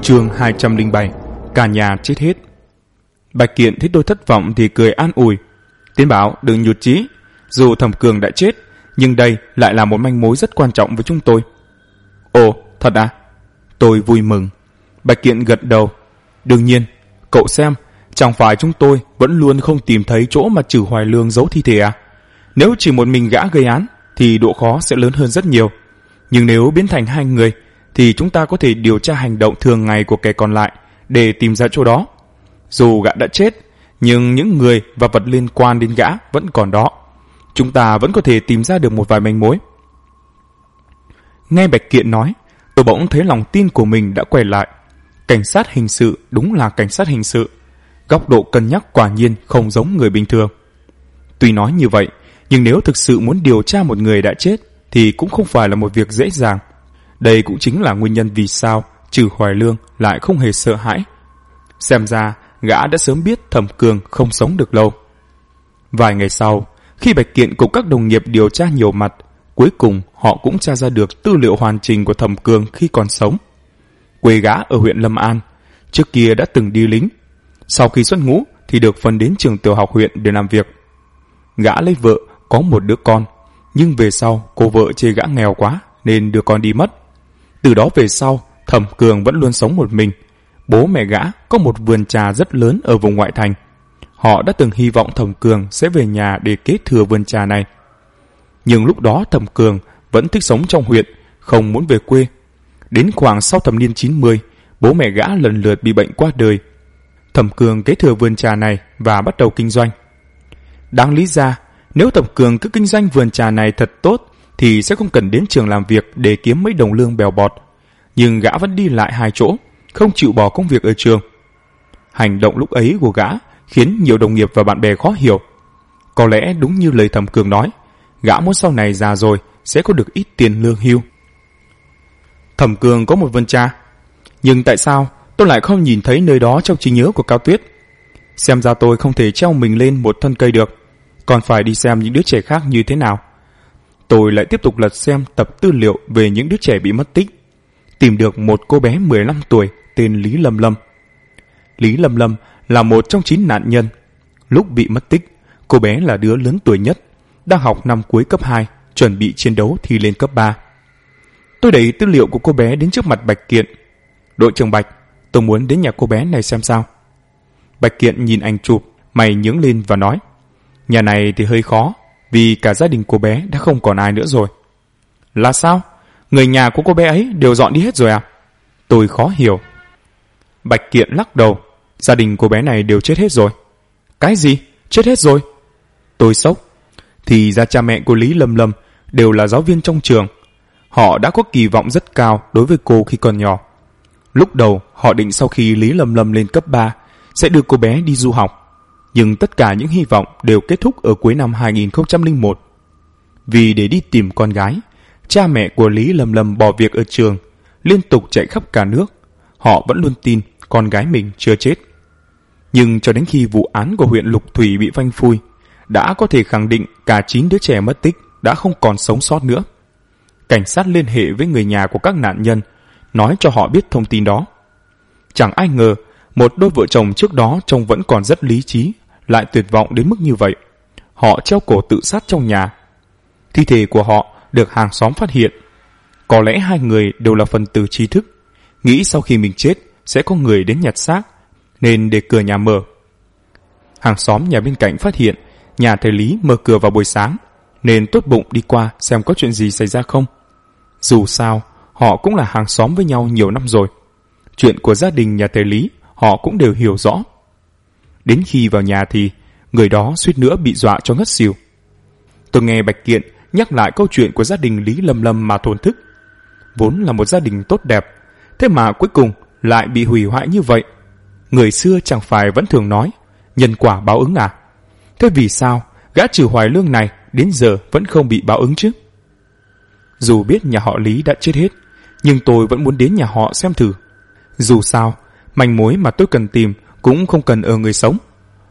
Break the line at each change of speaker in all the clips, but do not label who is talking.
Chương 207. Cả nhà chết hết. Bạch Kiện thấy tôi thất vọng thì cười an ủi. Tiến Bảo đừng nhụt chí, dù Thẩm Cường đã chết, nhưng đây lại là một manh mối rất quan trọng với chúng tôi. Ồ, thật à? Tôi vui mừng. Bạch Kiện gật đầu. Đương nhiên, cậu xem, chẳng phải chúng tôi vẫn luôn không tìm thấy chỗ mà Trử Hoài Lương giấu thi thể à? Nếu chỉ một mình gã gây án thì độ khó sẽ lớn hơn rất nhiều. Nhưng nếu biến thành hai người thì chúng ta có thể điều tra hành động thường ngày của kẻ còn lại để tìm ra chỗ đó. Dù gã đã chết, nhưng những người và vật liên quan đến gã vẫn còn đó. Chúng ta vẫn có thể tìm ra được một vài manh mối. Nghe Bạch Kiện nói, tôi bỗng thấy lòng tin của mình đã quay lại. Cảnh sát hình sự đúng là cảnh sát hình sự. Góc độ cân nhắc quả nhiên không giống người bình thường. Tuy nói như vậy, nhưng nếu thực sự muốn điều tra một người đã chết thì cũng không phải là một việc dễ dàng. Đây cũng chính là nguyên nhân vì sao Trử Hoài Lương lại không hề sợ hãi. Xem ra gã đã sớm biết Thẩm Cường không sống được lâu. Vài ngày sau, khi Bạch Kiện cùng các đồng nghiệp điều tra nhiều mặt, cuối cùng họ cũng tra ra được tư liệu hoàn chỉnh của Thẩm Cường khi còn sống. Quê gã ở huyện Lâm An, trước kia đã từng đi lính. Sau khi xuất ngũ thì được phân đến trường tiểu học huyện để làm việc. Gã lấy vợ, có một đứa con, nhưng về sau cô vợ chê gã nghèo quá nên đưa con đi mất. Từ đó về sau, Thẩm Cường vẫn luôn sống một mình. Bố mẹ gã có một vườn trà rất lớn ở vùng ngoại thành. Họ đã từng hy vọng Thẩm Cường sẽ về nhà để kế thừa vườn trà này. Nhưng lúc đó Thẩm Cường vẫn thích sống trong huyện, không muốn về quê. Đến khoảng sau thập niên 90, bố mẹ gã lần lượt bị bệnh qua đời. Thẩm Cường kế thừa vườn trà này và bắt đầu kinh doanh. Đáng lý ra, nếu Thẩm Cường cứ kinh doanh vườn trà này thật tốt thì sẽ không cần đến trường làm việc để kiếm mấy đồng lương bèo bọt. Nhưng gã vẫn đi lại hai chỗ, không chịu bỏ công việc ở trường. Hành động lúc ấy của gã khiến nhiều đồng nghiệp và bạn bè khó hiểu. Có lẽ đúng như lời Thẩm Cường nói, gã muốn sau này già rồi sẽ có được ít tiền lương hưu. Thẩm Cường có một vườn trà, nhưng tại sao tôi lại không nhìn thấy nơi đó trong trí nhớ của Cao Tuyết? Xem ra tôi không thể treo mình lên một thân cây được, còn phải đi xem những đứa trẻ khác như thế nào. Tôi lại tiếp tục lật xem tập tư liệu về những đứa trẻ bị mất tích. Tìm được một cô bé 15 tuổi tên Lý Lâm Lâm. Lý Lâm Lâm là một trong 9 nạn nhân. Lúc bị mất tích, cô bé là đứa lớn tuổi nhất, đang học năm cuối cấp 2, chuẩn bị chiến đấu thi lên cấp 3. Tôi đẩy tư liệu của cô bé đến trước mặt Bạch Kiện. Đội trưởng Bạch, tôi muốn đến nhà cô bé này xem sao. Bạch Kiện nhìn ảnh chụp, mày nhướng lên và nói, nhà này thì hơi khó, vì cả gia đình cô bé đã không còn ai nữa rồi. Là sao? Người nhà của cô bé ấy đều dọn đi hết rồi à? Tôi khó hiểu. Bạch Kiện lắc đầu. Gia đình cô bé này đều chết hết rồi. Cái gì? Chết hết rồi? Tôi sốc. Thì ra cha mẹ của Lý Lâm Lâm đều là giáo viên trong trường. Họ đã có kỳ vọng rất cao đối với cô khi còn nhỏ. Lúc đầu họ định sau khi Lý Lâm Lâm lên cấp 3 sẽ đưa cô bé đi du học. Nhưng tất cả những hy vọng đều kết thúc ở cuối năm 2001. Vì để đi tìm con gái, cha mẹ của Lý Lâm Lâm bỏ việc ở trường, liên tục chạy khắp cả nước. Họ vẫn luôn tin con gái mình chưa chết. Nhưng cho đến khi vụ án của huyện Lục Thủy bị phanh phui, đã có thể khẳng định cả 9 đứa trẻ mất tích đã không còn sống sót nữa. Cảnh sát liên hệ với người nhà của các nạn nhân, nói cho họ biết thông tin đó. Chẳng ai ngờ, một đôi vợ chồng trước đó trông vẫn còn rất lý trí, lại tuyệt vọng đến mức như vậy. Họ treo cổ tự sát trong nhà. Thi thể của họ được hàng xóm phát hiện. Có lẽ hai người đều là phần tử trí thức, nghĩ sau khi mình chết sẽ có người đến nhặt xác, nên để cửa nhà mở. Hàng xóm nhà bên cạnh phát hiện nhà thầy Lý mở cửa vào buổi sáng, nên tốt bụng đi qua xem có chuyện gì xảy ra không. Dù sao, họ cũng là hàng xóm với nhau nhiều năm rồi. Chuyện của gia đình nhà thầy Lý họ cũng đều hiểu rõ. Đến khi vào nhà thì người đó suýt nữa bị dọa cho ngất xỉu. Tôi nghe Bạch Kiện nhắc lại câu chuyện của gia đình Lý Lâm Lâm mà thổn thức. Vốn là một gia đình tốt đẹp, thế mà cuối cùng lại bị hủy hoại như vậy. Người xưa chẳng phải vẫn thường nói nhân quả báo ứng à? Thế vì sao gã Trử Hoài Lương này đến giờ vẫn không bị báo ứng chứ? Dù biết nhà họ Lý đã chết hết, nhưng tôi vẫn muốn đến nhà họ xem thử. Dù sao, manh mối mà tôi cần tìm cũng không cần ở người sống.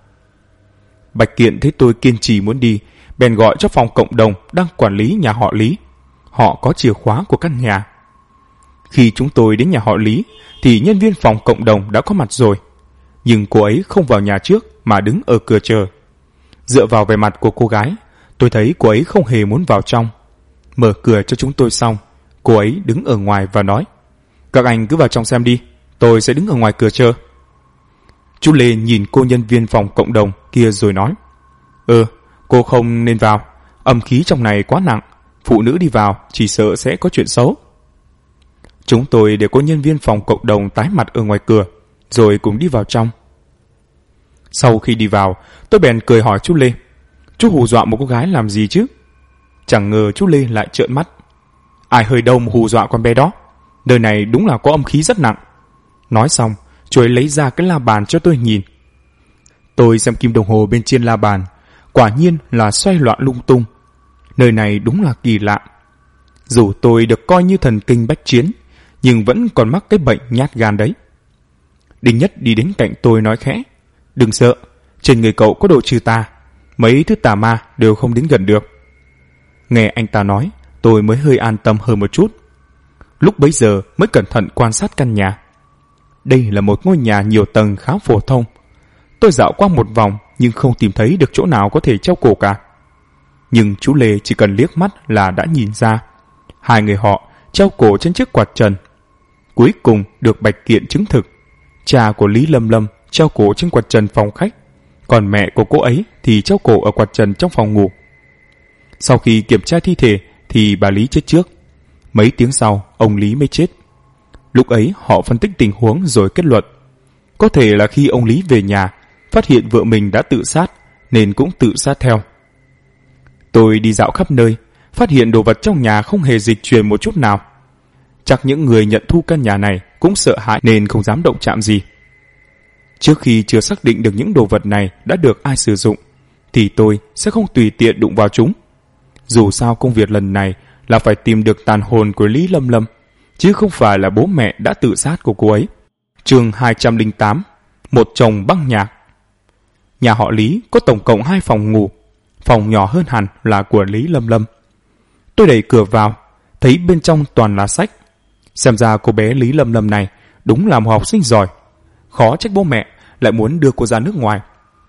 Bạch Kiện thấy tôi kiên trì muốn đi, bèn gọi cho phòng cộng đồng đang quản lý nhà họ Lý. Họ có chìa khóa của căn nhà. Khi chúng tôi đến nhà họ Lý thì nhân viên phòng cộng đồng đã có mặt rồi. Nhưng cô ấy không vào nhà trước mà đứng ở cửa chờ. Dựa vào vẻ mặt của cô gái, tôi thấy cô ấy không hề muốn vào trong. Mở cửa cho chúng tôi xong, cô ấy đứng ở ngoài và nói: "Các anh cứ vào trong xem đi, tôi sẽ đứng ở ngoài cửa chờ." Chú Lê nhìn cô nhân viên phòng cộng đồng kia rồi nói: "Cô không nên vào, âm khí trong này quá nặng, phụ nữ đi vào chỉ sợ sẽ có chuyện xấu." Chúng tôi để cô nhân viên phòng cộng đồng tái mặt ở ngoài cửa, rồi cùng đi vào trong. Sau khi đi vào, tôi bèn cười hỏi chú Lê: "Chú hù dọa một cô gái làm gì chứ?" Chẳng ngờ chú Lê lại trợn mắt: "Ai hơi đâu mà hù dọa con bé đó, nơi này đúng là có âm khí rất nặng." Nói xong, chú ấy lấy ra cái la bàn cho tôi nhìn. Tôi xem kim đồng hồ bên trên la bàn, quả nhiên là xoay loạn lung tung. Nơi này đúng là kỳ lạ. Dù tôi được coi như thần kinh bách chiến, nhưng vẫn còn mắc cái bệnh nhát gan đấy. Đinh Nhất đi đến cạnh tôi nói khẽ: "Đừng sợ, trên người cậu có đồ trừ tà, mấy thứ tà ma đều không đến gần được." Nghe anh ta nói, tôi mới hơi an tâm hơn một chút. Lúc bấy giờ mới cẩn thận quan sát căn nhà. Đây là một ngôi nhà nhiều tầng khá phổ thông. Tôi dạo qua một vòng nhưng không tìm thấy được chỗ nào có thể treo cổ cả. Nhưng chú Lê chỉ cần liếc mắt là đã nhìn ra. Hai người họ treo cổ trên chiếc quạt trần. Cuối cùng được Bạch Kiện chứng thực. Cha của Lý Lâm Lâm treo cổ trên quạt trần phòng khách, còn mẹ của cô ấy thì treo cổ ở quạt trần trong phòng ngủ. Sau khi kiểm tra thi thể thì bà Lý chết trước. Mấy tiếng sau, ông Lý mới chết. Lúc ấy họ phân tích tình huống rồi kết luận: có thể là khi ông Lý về nhà, phát hiện vợ mình đã tự sát, nên cũng tự sát theo. Tôi đi dạo khắp nơi, phát hiện đồ vật trong nhà không hề dịch chuyển một chút nào. Chắc những người nhận thu căn nhà này cũng sợ hãi nên không dám động chạm gì. Trước khi chưa xác định được những đồ vật này đã được ai sử dụng, thì tôi sẽ không tùy tiện đụng vào chúng. Dù sao công việc lần này là phải tìm được tàn hồn của Lý Lâm Lâm, chứ không phải là bố mẹ đã tự sát của cô ấy. Chương 208: Một chồng băng nhạc. Nhà họ Lý có tổng cộng 2 phòng ngủ. Phòng nhỏ hơn hẳn là của Lý Lâm Lâm. Tôi đẩy cửa vào, thấy bên trong toàn là sách. Xem ra cô bé Lý Lâm Lâm này đúng là một học sinh giỏi. Khó trách bố mẹ lại muốn đưa cô ra nước ngoài.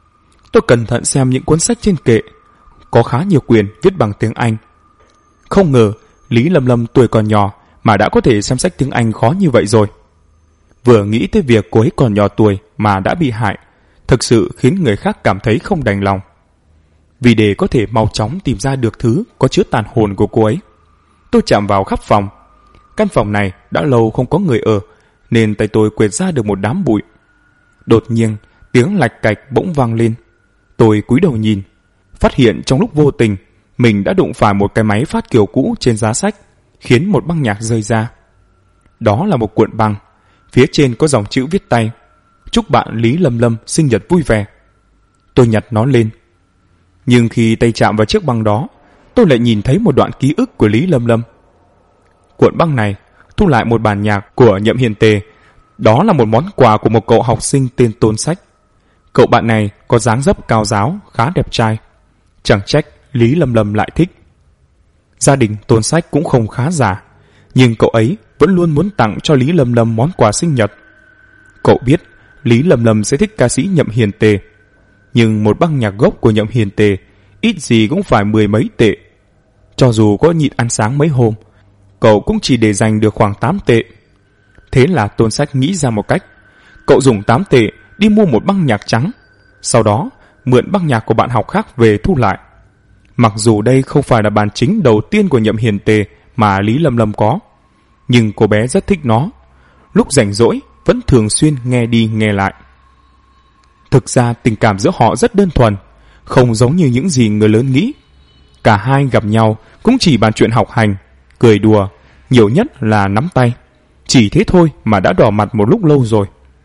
Tôi cẩn thận xem những cuốn sách trên kệ. Có khá nhiều quyển viết bằng tiếng Anh. Không ngờ Lý Lâm Lâm tuổi còn nhỏ mà đã có thể xem sách tiếng Anh khó như vậy rồi. Vừa nghĩ tới việc cô ấy còn nhỏ tuổi mà đã bị hại, thực sự khiến người khác cảm thấy không đành lòng. Vì để có thể mau chóng tìm ra được thứ có chứa tàn hồn của cô ấy, tôi chạm vào khắp phòng. Căn phòng này đã lâu không có người ở, nên tay tôi quệt ra được một đám bụi. Đột nhiên, tiếng lạch cạch bỗng vang lên. Tôi cúi đầu nhìn, phát hiện trong lúc vô tình mình đã đụng phải một cái máy phát kiểu cũ trên giá sách, khiến một băng nhạc rơi ra. Đó là một cuộn băng, phía trên có dòng chữ viết tay: "Chúc bạn Lý Lâm Lâm sinh nhật vui vẻ." Tôi nhặt nó lên, nhưng khi tay chạm vào chiếc băng đó, tôi lại nhìn thấy một đoạn ký ức của Lý Lâm Lâm. Cuộn băng này thu lại một bản nhạc của Nhậm Hiền Tề. Đó là một món quà của một cậu học sinh tên Tôn Sách. Cậu bạn này có dáng dấp cao ráo, khá đẹp trai. Chẳng trách Lý Lâm Lâm lại thích. Gia đình Tôn Sách cũng không khá giả, nhưng cậu ấy vẫn luôn muốn tặng cho Lý Lâm Lâm món quà sinh nhật. Cậu biết Lý Lâm Lâm sẽ thích ca sĩ Nhậm Hiền Tề, nhưng một băng nhạc gốc của Nhậm Hiền Tề ít gì cũng phải 10 mấy tệ. Cho dù có nhịn ăn sáng mấy hôm, cậu cũng chỉ để dành được khoảng 8 tệ. Thế là Tôn Sách nghĩ ra một cách. Cậu dùng 8 tệ đi mua một băng nhạc trắng, sau đó mượn băng nhạc của bạn học khác về thu lại. Mặc dù đây không phải là bản chính đầu tiên của Nhậm Hiền Tề mà Lý Lâm Lâm có, nhưng cô bé rất thích nó. Lúc rảnh rỗi vẫn thường xuyên nghe đi nghe lại. Thực ra tình cảm giữa họ rất đơn thuần, không giống như những gì người lớn nghĩ. Cả hai gặp nhau cũng chỉ bàn chuyện học hành, cười đùa, nhiều nhất là nắm tay. Chỉ thế thôi mà đã đỏ mặt một lúc lâu rồi.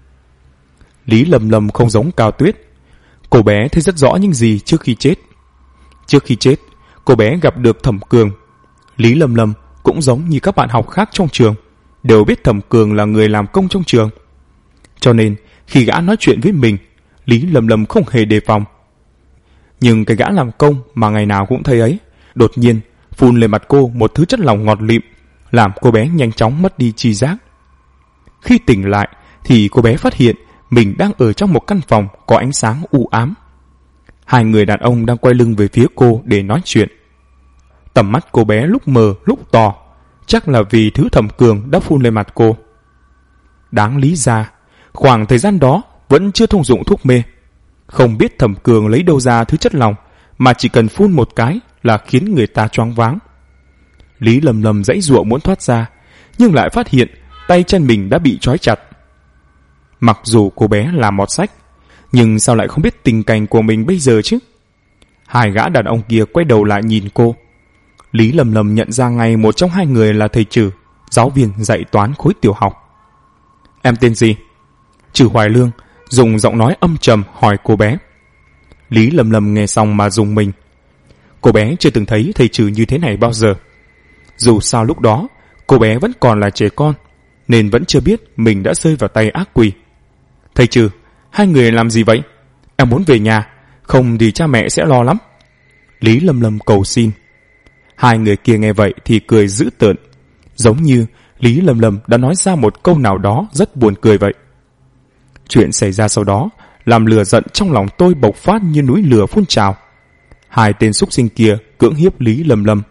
Lý Lâm Lâm không giống Cao Tuyết. Cô bé thấy rất rõ những gì trước khi chết. Trước khi chết, cô bé gặp được Thẩm Cường. Lý Lâm Lâm cũng giống như các bạn học khác trong trường, đều biết Thẩm Cường là người làm công trong trường. Cho nên khi gã nói chuyện với mình, Lý Lâm Lâm không hề đề phòng. Nhưng cái gã làm công mà ngày nào cũng thấy ấy, đột nhiên phun lên mặt cô một thứ chất lỏng ngọt lịm, làm cô bé nhanh chóng mất đi tri giác. Khi tỉnh lại thì cô bé phát hiện mình đang ở trong một căn phòng có ánh sáng u ám. Hai người đàn ông đang quay lưng về phía cô để nói chuyện. Tầm mắt cô bé lúc mờ lúc to, chắc là vì thứ Thẩm Cường đã phun lên mặt cô. Đáng lý ra, khoảng thời gian đó vẫn chưa thông dụng thuốc mê. Không biết Thẩm Cường lấy đâu ra thứ chất lỏng mà chỉ cần phun một cái là khiến người ta choáng váng. Lý Lâm Lâm giãy giụa muốn thoát ra, nhưng lại phát hiện tay chân mình đã bị trói chặt. Mặc dù cô bé là mọt sách, nhưng sao lại không biết tình cảnh của mình bây giờ chứ? Hai gã đàn ông kia quay đầu lại nhìn cô. Lý Lâm Lâm nhận ra ngay một trong hai người là thầy Trử, giáo viên dạy toán khối tiểu học. Em tên gì? Trử Hoài Lương dùng giọng nói âm trầm hỏi cô bé. Lý Lâm Lâm nghe xong mà rùng mình. Cô bé chưa từng thấy thầy Trử như thế này bao giờ. Dù sao lúc đó cô bé vẫn còn là trẻ con, nên vẫn chưa biết mình đã rơi vào tay ác quỷ. Thầy Trử, hai người làm gì vậy? Em muốn về nhà, không thì cha mẹ sẽ lo lắm. Lý Lâm Lâm cầu xin. Hai người kia nghe vậy thì cười dữ tợn, giống như Lý Lâm Lâm đã nói ra một câu nào đó rất buồn cười vậy. Chuyện xảy ra sau đó làm lửa giận trong lòng tôi bộc phát như núi lửa phun trào. Hai tên súc sinh kia cưỡng hiếp Lý Lâm Lâm.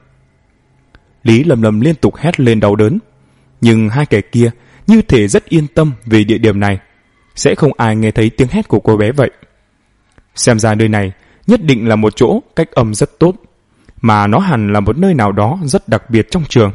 Lý Lâm Lâm liên tục hét lên đau đớn, nhưng hai kẻ kia như thể rất yên tâm về địa điểm này, sẽ không ai nghe thấy tiếng hét của cô bé vậy. Xem ra nơi này nhất định là một chỗ cách âm rất tốt, mà nó hẳn là một nơi nào đó rất đặc biệt trong trường.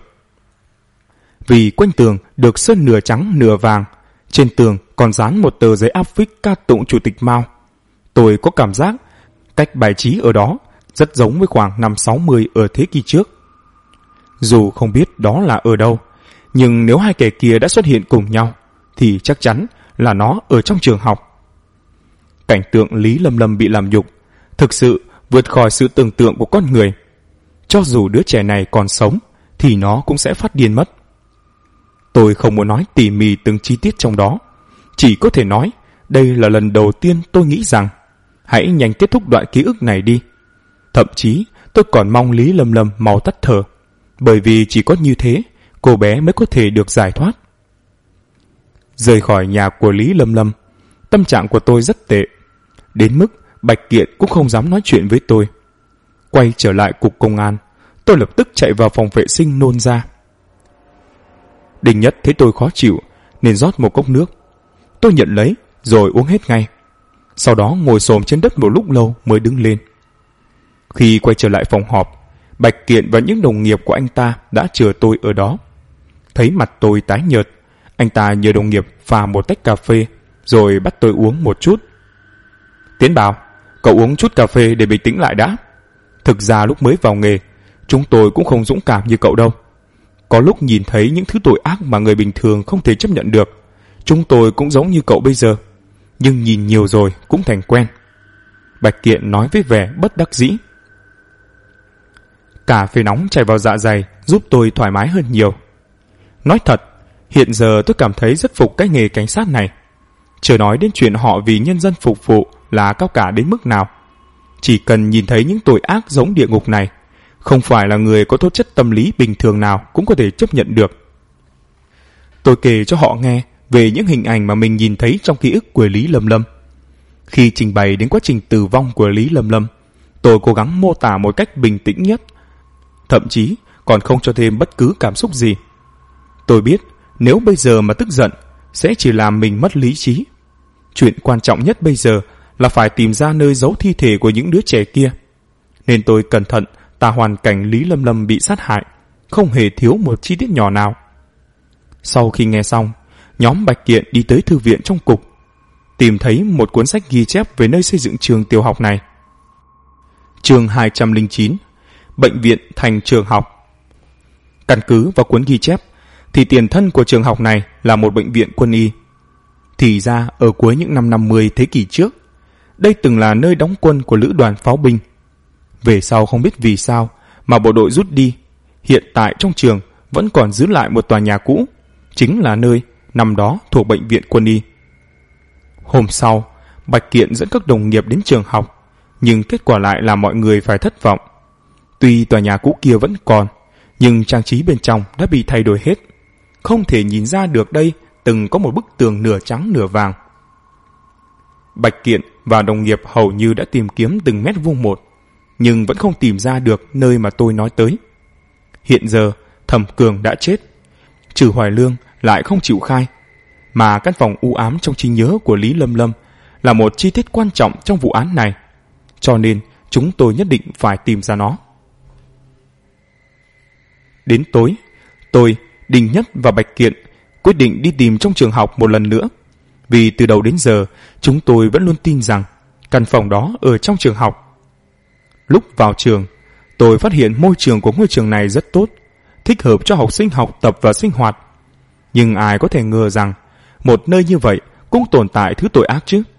Vì quanh tường được sơn nửa trắng nửa vàng, trên tường còn dán một tờ giấy áp phích ca tụng Chủ tịch Mao. Tôi có cảm giác cách bài trí ở đó rất giống với khoảng năm 60 ở thế kỷ trước. Dù không biết đó là ở đâu, nhưng nếu hai kẻ kia đã xuất hiện cùng nhau thì chắc chắn là nó ở trong trường học. Cảnh tượng Lý Lâm Lâm bị làm nhục thực sự vượt khỏi sự tưởng tượng của con người. Cho dù đứa trẻ này còn sống thì nó cũng sẽ phát điên mất. Tôi không muốn nói tỉ mỉ từng chi tiết trong đó, chỉ có thể nói đây là lần đầu tiên tôi nghĩ rằng hãy nhanh kết thúc đoạn ký ức này đi. Thậm chí tôi còn mong Lý Lâm Lâm mau tắt thở, bởi vì chỉ có như thế cô bé mới có thể được giải thoát. Rời khỏi nhà của Lý Lâm Lâm, tâm trạng của tôi rất tệ, đến mức Bạch Kiện cũng không dám nói chuyện với tôi. Quay trở lại cục công an, tôi lập tức chạy vào phòng vệ sinh nôn ra. Đình Nhất thấy tôi khó chịu nên rót một cốc nước. Tôi nhận lấy rồi uống hết ngay, sau đó ngồi xổm trên đất một lúc lâu mới đứng lên. Khi quay trở lại phòng họp, Bạch Kiện và những đồng nghiệp của anh ta đã chờ tôi ở đó. Thấy mặt tôi tái nhợt, anh ta nhờ đồng nghiệp pha một tách cà phê rồi bắt tôi uống một chút. Tiến Bảo, cậu uống chút cà phê để bình tĩnh lại đã. Thực ra lúc mới vào nghề, chúng tôi cũng không dũng cảm như cậu đâu. Có lúc nhìn thấy những thứ tội ác mà người bình thường không thể chấp nhận được, chúng tôi cũng giống như cậu bây giờ, nhưng nhìn nhiều rồi cũng thành quen. Bạch Kiện nói với vẻ bất đắc dĩ. Cà phê nóng chảy vào dạ dày giúp tôi thoải mái hơn nhiều. Nói thật, hiện giờ tôi cảm thấy rất phục cái nghề cảnh sát này. Chưa nói đến chuyện họ vì nhân dân phục vụ là cao cả đến mức nào. Chỉ cần nhìn thấy những tội ác giống địa ngục này, không phải là người có tố chất tâm lý bình thường nào cũng có thể chấp nhận được. Tôi kể cho họ nghe về những hình ảnh mà mình nhìn thấy trong ký ức của Lý Lâm Lâm. Khi trình bày đến quá trình tử vong của Lý Lâm Lâm, tôi cố gắng mô tả một cách bình tĩnh nhất, thậm chí còn không cho thêm bất cứ cảm xúc gì. Tôi biết nếu bây giờ mà tức giận sẽ chỉ làm mình mất lý trí. Chuyện quan trọng nhất bây giờ là phải tìm ra nơi giấu thi thể của những đứa trẻ kia. Nên tôi cẩn thận tả hoàn cảnh Lý Lâm Lâm bị sát hại, không hề thiếu một chi tiết nhỏ nào. Sau khi nghe xong, nhóm Bạch Kiện đi tới thư viện trong cục, tìm thấy một cuốn sách ghi chép về nơi xây dựng trường tiểu học này. Chương 209, Bệnh viện thành trường học. Căn cứ vào cuốn ghi chép thì tiền thân của trường học này là một bệnh viện quân y. Thì ra ở cuối những năm 50 thế kỷ trước, đây từng là nơi đóng quân của lữ đoàn pháo binh. Về sau không biết vì sao mà bộ đội rút đi, hiện tại trong trường vẫn còn giữ lại một tòa nhà cũ, chính là nơi năm đó thuộc bệnh viện quân y. Hôm sau, Bạch Kiện dẫn các đồng nghiệp đến trường học, nhưng kết quả lại là mọi người phải thất vọng. Tuy tòa nhà cũ kia vẫn còn, nhưng trang trí bên trong đã bị thay đổi hết. Không thể nhìn ra được đây từng có một bức tường nửa trắng nửa vàng. Bạch Kiện và đồng nghiệp hầu như đã tìm kiếm từng mét vuông một, nhưng vẫn không tìm ra được nơi mà tôi nói tới. Hiện giờ Thẩm Cường đã chết, Trừ Hoài Lương lại không chịu khai, mà căn phòng u ám trong trí nhớ của Lý Lâm Lâm là một chi tiết quan trọng trong vụ án này, cho nên chúng tôi nhất định phải tìm ra nó. Đến tối, tôi, Đình Nhất và Bạch Kiện quyết định đi tìm trong trường học một lần nữa, vì từ đầu đến giờ chúng tôi vẫn luôn tin rằng căn phòng đó ở trong trường học. Lúc vào trường, tôi phát hiện môi trường của ngôi trường này rất tốt, thích hợp cho học sinh học tập và sinh hoạt. Nhưng ai có thể ngờ rằng một nơi như vậy cũng tồn tại thứ tội ác chứ?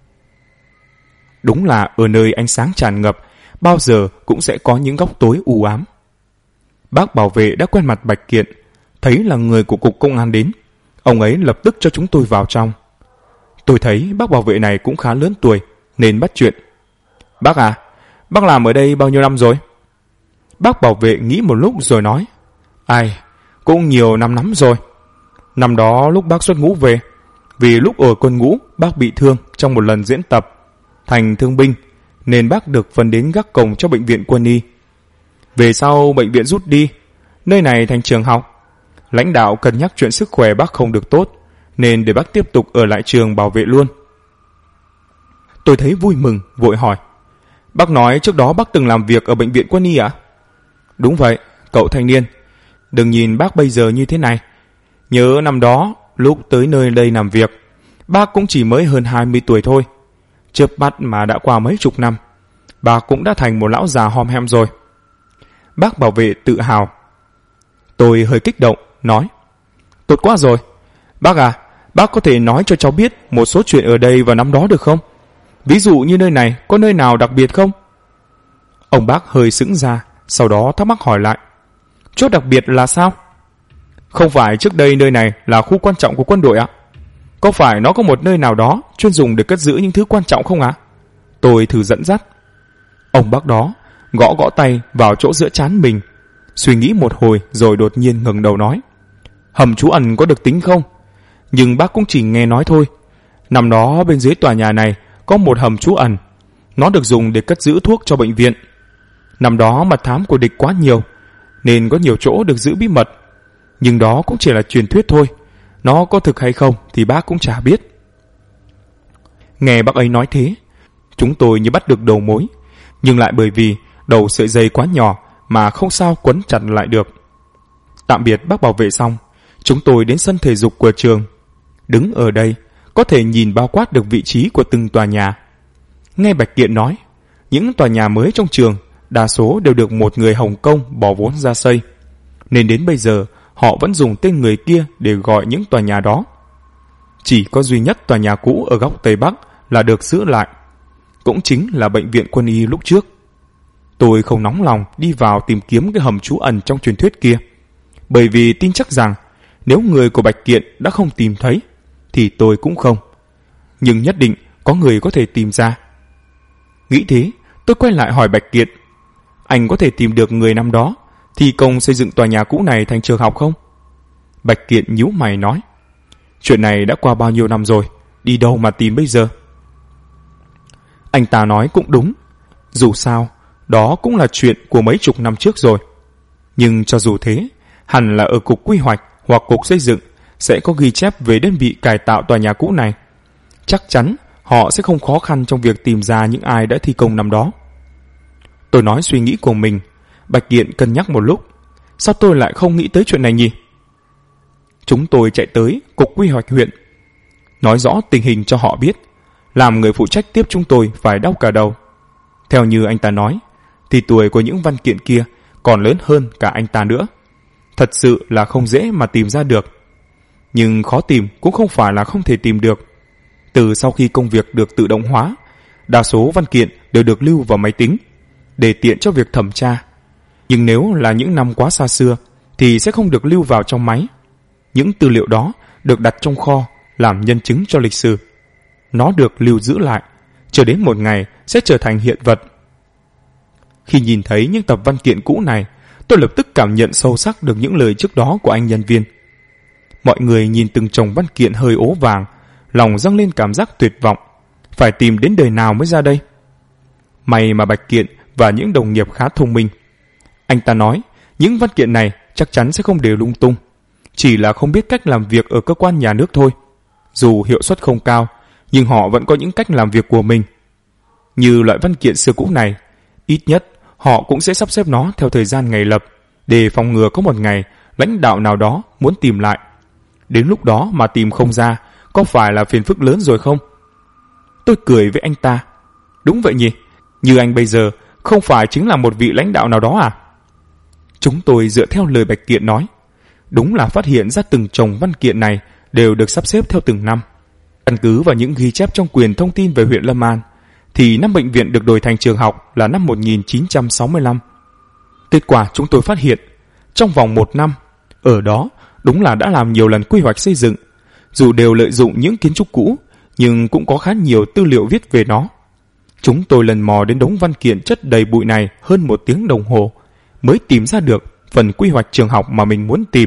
Đúng là ở nơi ánh sáng tràn ngập, bao giờ cũng sẽ có những góc tối u ám. Bác bảo vệ đã quen mặt Bạch Kiện, thấy là người của cục công an đến, ông ấy lập tức cho chúng tôi vào trong. Tôi thấy bác bảo vệ này cũng khá lớn tuổi, nên bắt chuyện. Bác à, bác làm ở đây bao nhiêu năm rồi? Bác bảo vệ nghĩ một lúc rồi nói, ai, cũng nhiều năm lắm rồi. Năm đó lúc bác xuất ngũ về, vì lúc ở quân ngũ bác bị thương trong một lần diễn tập, thành thương binh, nên bác được phân đến gác cổng cho bệnh viện quân y. Về sau bệnh viện rút đi, nơi này thành trường học. Lãnh đạo cân nhắc chuyện sức khỏe bác không được tốt, nên để bác tiếp tục ở lại trường bảo vệ luôn. Tôi thấy vui mừng, vội hỏi, bác nói trước đó bác từng làm việc ở bệnh viện quân y ạ? Đúng vậy, cậu thanh niên. Đừng nhìn bác bây giờ như thế này. Nhớ năm đó, lúc tới nơi đây làm việc, bác cũng chỉ mới hơn 20 tuổi thôi. Chớp mắt mà đã qua mấy chục năm, bác cũng đã thành một lão già hom hem rồi. Bác bảo vệ tự hào. Tôi hơi kích động, nói, tốt quá rồi. Bác à, bác có thể nói cho cháu biết một số chuyện ở đây vào năm đó được không? Ví dụ như nơi này có nơi nào đặc biệt không? Ông bác hơi sững ra, sau đó thắc mắc hỏi lại, chỗ đặc biệt là sao? Không phải trước đây nơi này là khu quan trọng của quân đội ạ? Có phải nó có một nơi nào đó chuyên dùng để cất giữ những thứ quan trọng không ạ? Tôi thử dẫn dắt. Ông bác đó gõ gõ tay vào chỗ giữa trán mình, suy nghĩ một hồi rồi đột nhiên ngẩng đầu nói, hầm trú ẩn có được tính không? Nhưng bác cũng chỉ nghe nói thôi. Năm đó bên dưới tòa nhà này có một hầm trú ẩn, nó được dùng để cất giữ thuốc cho bệnh viện. Năm đó mật thám của địch quá nhiều, nên có nhiều chỗ được giữ bí mật. Nhưng đó cũng chỉ là truyền thuyết thôi, nó có thực hay không thì bác cũng chả biết. Nghe bác ấy nói thế, chúng tôi như bắt được đầu mối, nhưng lại bởi vì đầu sợi dây quá nhỏ mà không sao quấn chặt lại được. Tạm biệt bác bảo vệ xong, chúng tôi đến sân thể dục của trường. Đứng ở đây, có thể nhìn bao quát được vị trí của từng tòa nhà. Nghe Bạch Kiện nói, những tòa nhà mới trong trường đa số đều được một người Hồng Kông bỏ vốn ra xây, nên đến bây giờ họ vẫn dùng tên người kia để gọi những tòa nhà đó. Chỉ có duy nhất tòa nhà cũ ở góc Tây Bắc là được giữ lại, cũng chính là bệnh viện quân y lúc trước. Tôi không nóng lòng đi vào tìm kiếm cái hầm trú ẩn trong truyền thuyết kia, bởi vì tin chắc rằng nếu người của Bạch Kiện đã không tìm thấy thì tôi cũng không. Nhưng nhất định có người có thể tìm ra. Nghĩ thế, tôi quay lại hỏi Bạch Kiện, anh có thể tìm được người năm đó thi công xây dựng tòa nhà cũ này thành trường học không? Bạch Kiện nhíu mày nói, chuyện này đã qua bao nhiêu năm rồi, đi đâu mà tìm bây giờ? Anh ta nói cũng đúng, dù sao đó cũng là chuyện của mấy chục năm trước rồi. Nhưng cho dù thế, hẳn là ở cục quy hoạch hoặc cục xây dựng sẽ có ghi chép về đơn vị cải tạo tòa nhà cũ này. Chắc chắn họ sẽ không khó khăn trong việc tìm ra những ai đã thi công năm đó. Tôi nói suy nghĩ của mình. Bạch Kiện cân nhắc một lúc, sao tôi lại không nghĩ tới chuyện này nhỉ? Chúng tôi chạy tới cục quy hoạch huyện, nói rõ tình hình cho họ biết, làm người phụ trách tiếp chúng tôi phải đau cả đầu. Theo như anh ta nói, thì tuổi của những văn kiện kia còn lớn hơn cả anh ta nữa. Thật sự là không dễ mà tìm ra được. Nhưng khó tìm cũng không phải là không thể tìm được. Từ sau khi công việc được tự động hóa, đa số văn kiện đều được lưu vào máy tính, để tiện cho việc thẩm tra. Nhưng nếu là những năm quá xa xưa, thì sẽ không được lưu vào trong máy. Những tư liệu đó được đặt trong kho, làm nhân chứng cho lịch sử. Nó được lưu giữ lại, chờ đến một ngày sẽ trở thành hiện vật. Khi nhìn thấy những tập văn kiện cũ này, tôi lập tức cảm nhận sâu sắc được những lời trước đó của anh nhân viên. Mọi người nhìn từng chồng văn kiện hơi ố vàng, lòng dâng lên cảm giác tuyệt vọng. Phải tìm đến đời nào mới ra đây? May mà Bạch Kiện và những đồng nghiệp khá thông minh. Anh ta nói, những văn kiện này chắc chắn sẽ không để lung tung. Chỉ là không biết cách làm việc ở cơ quan nhà nước thôi. Dù hiệu suất không cao, nhưng họ vẫn có những cách làm việc của mình. Như loại văn kiện xưa cũ này, ít nhất họ cũng sẽ sắp xếp nó theo thời gian ngày lập, để phòng ngừa có một ngày lãnh đạo nào đó muốn tìm lại. Đến lúc đó mà tìm không ra, có phải là phiền phức lớn rồi không? Tôi cười với anh ta. Đúng vậy nhỉ, như anh bây giờ không phải chính là một vị lãnh đạo nào đó à? Chúng tôi dựa theo lời Bạch Kiện nói. Đúng là phát hiện ra từng chồng văn kiện này đều được sắp xếp theo từng năm. Căn cứ vào những ghi chép trong quyền thông tin về huyện Lâm An, thì năm bệnh viện được đổi thành trường học là năm 1965. Kết quả chúng tôi phát hiện, trong vòng 1 năm, ở đó đúng là đã làm nhiều lần quy hoạch xây dựng. Dù đều lợi dụng những kiến trúc cũ, nhưng cũng có khá nhiều tư liệu viết về nó. Chúng tôi lần mò đến đống văn kiện chất đầy bụi này hơn 1 tiếng đồng hồ, mới tìm ra được phần quy hoạch trường học mà mình muốn tìm.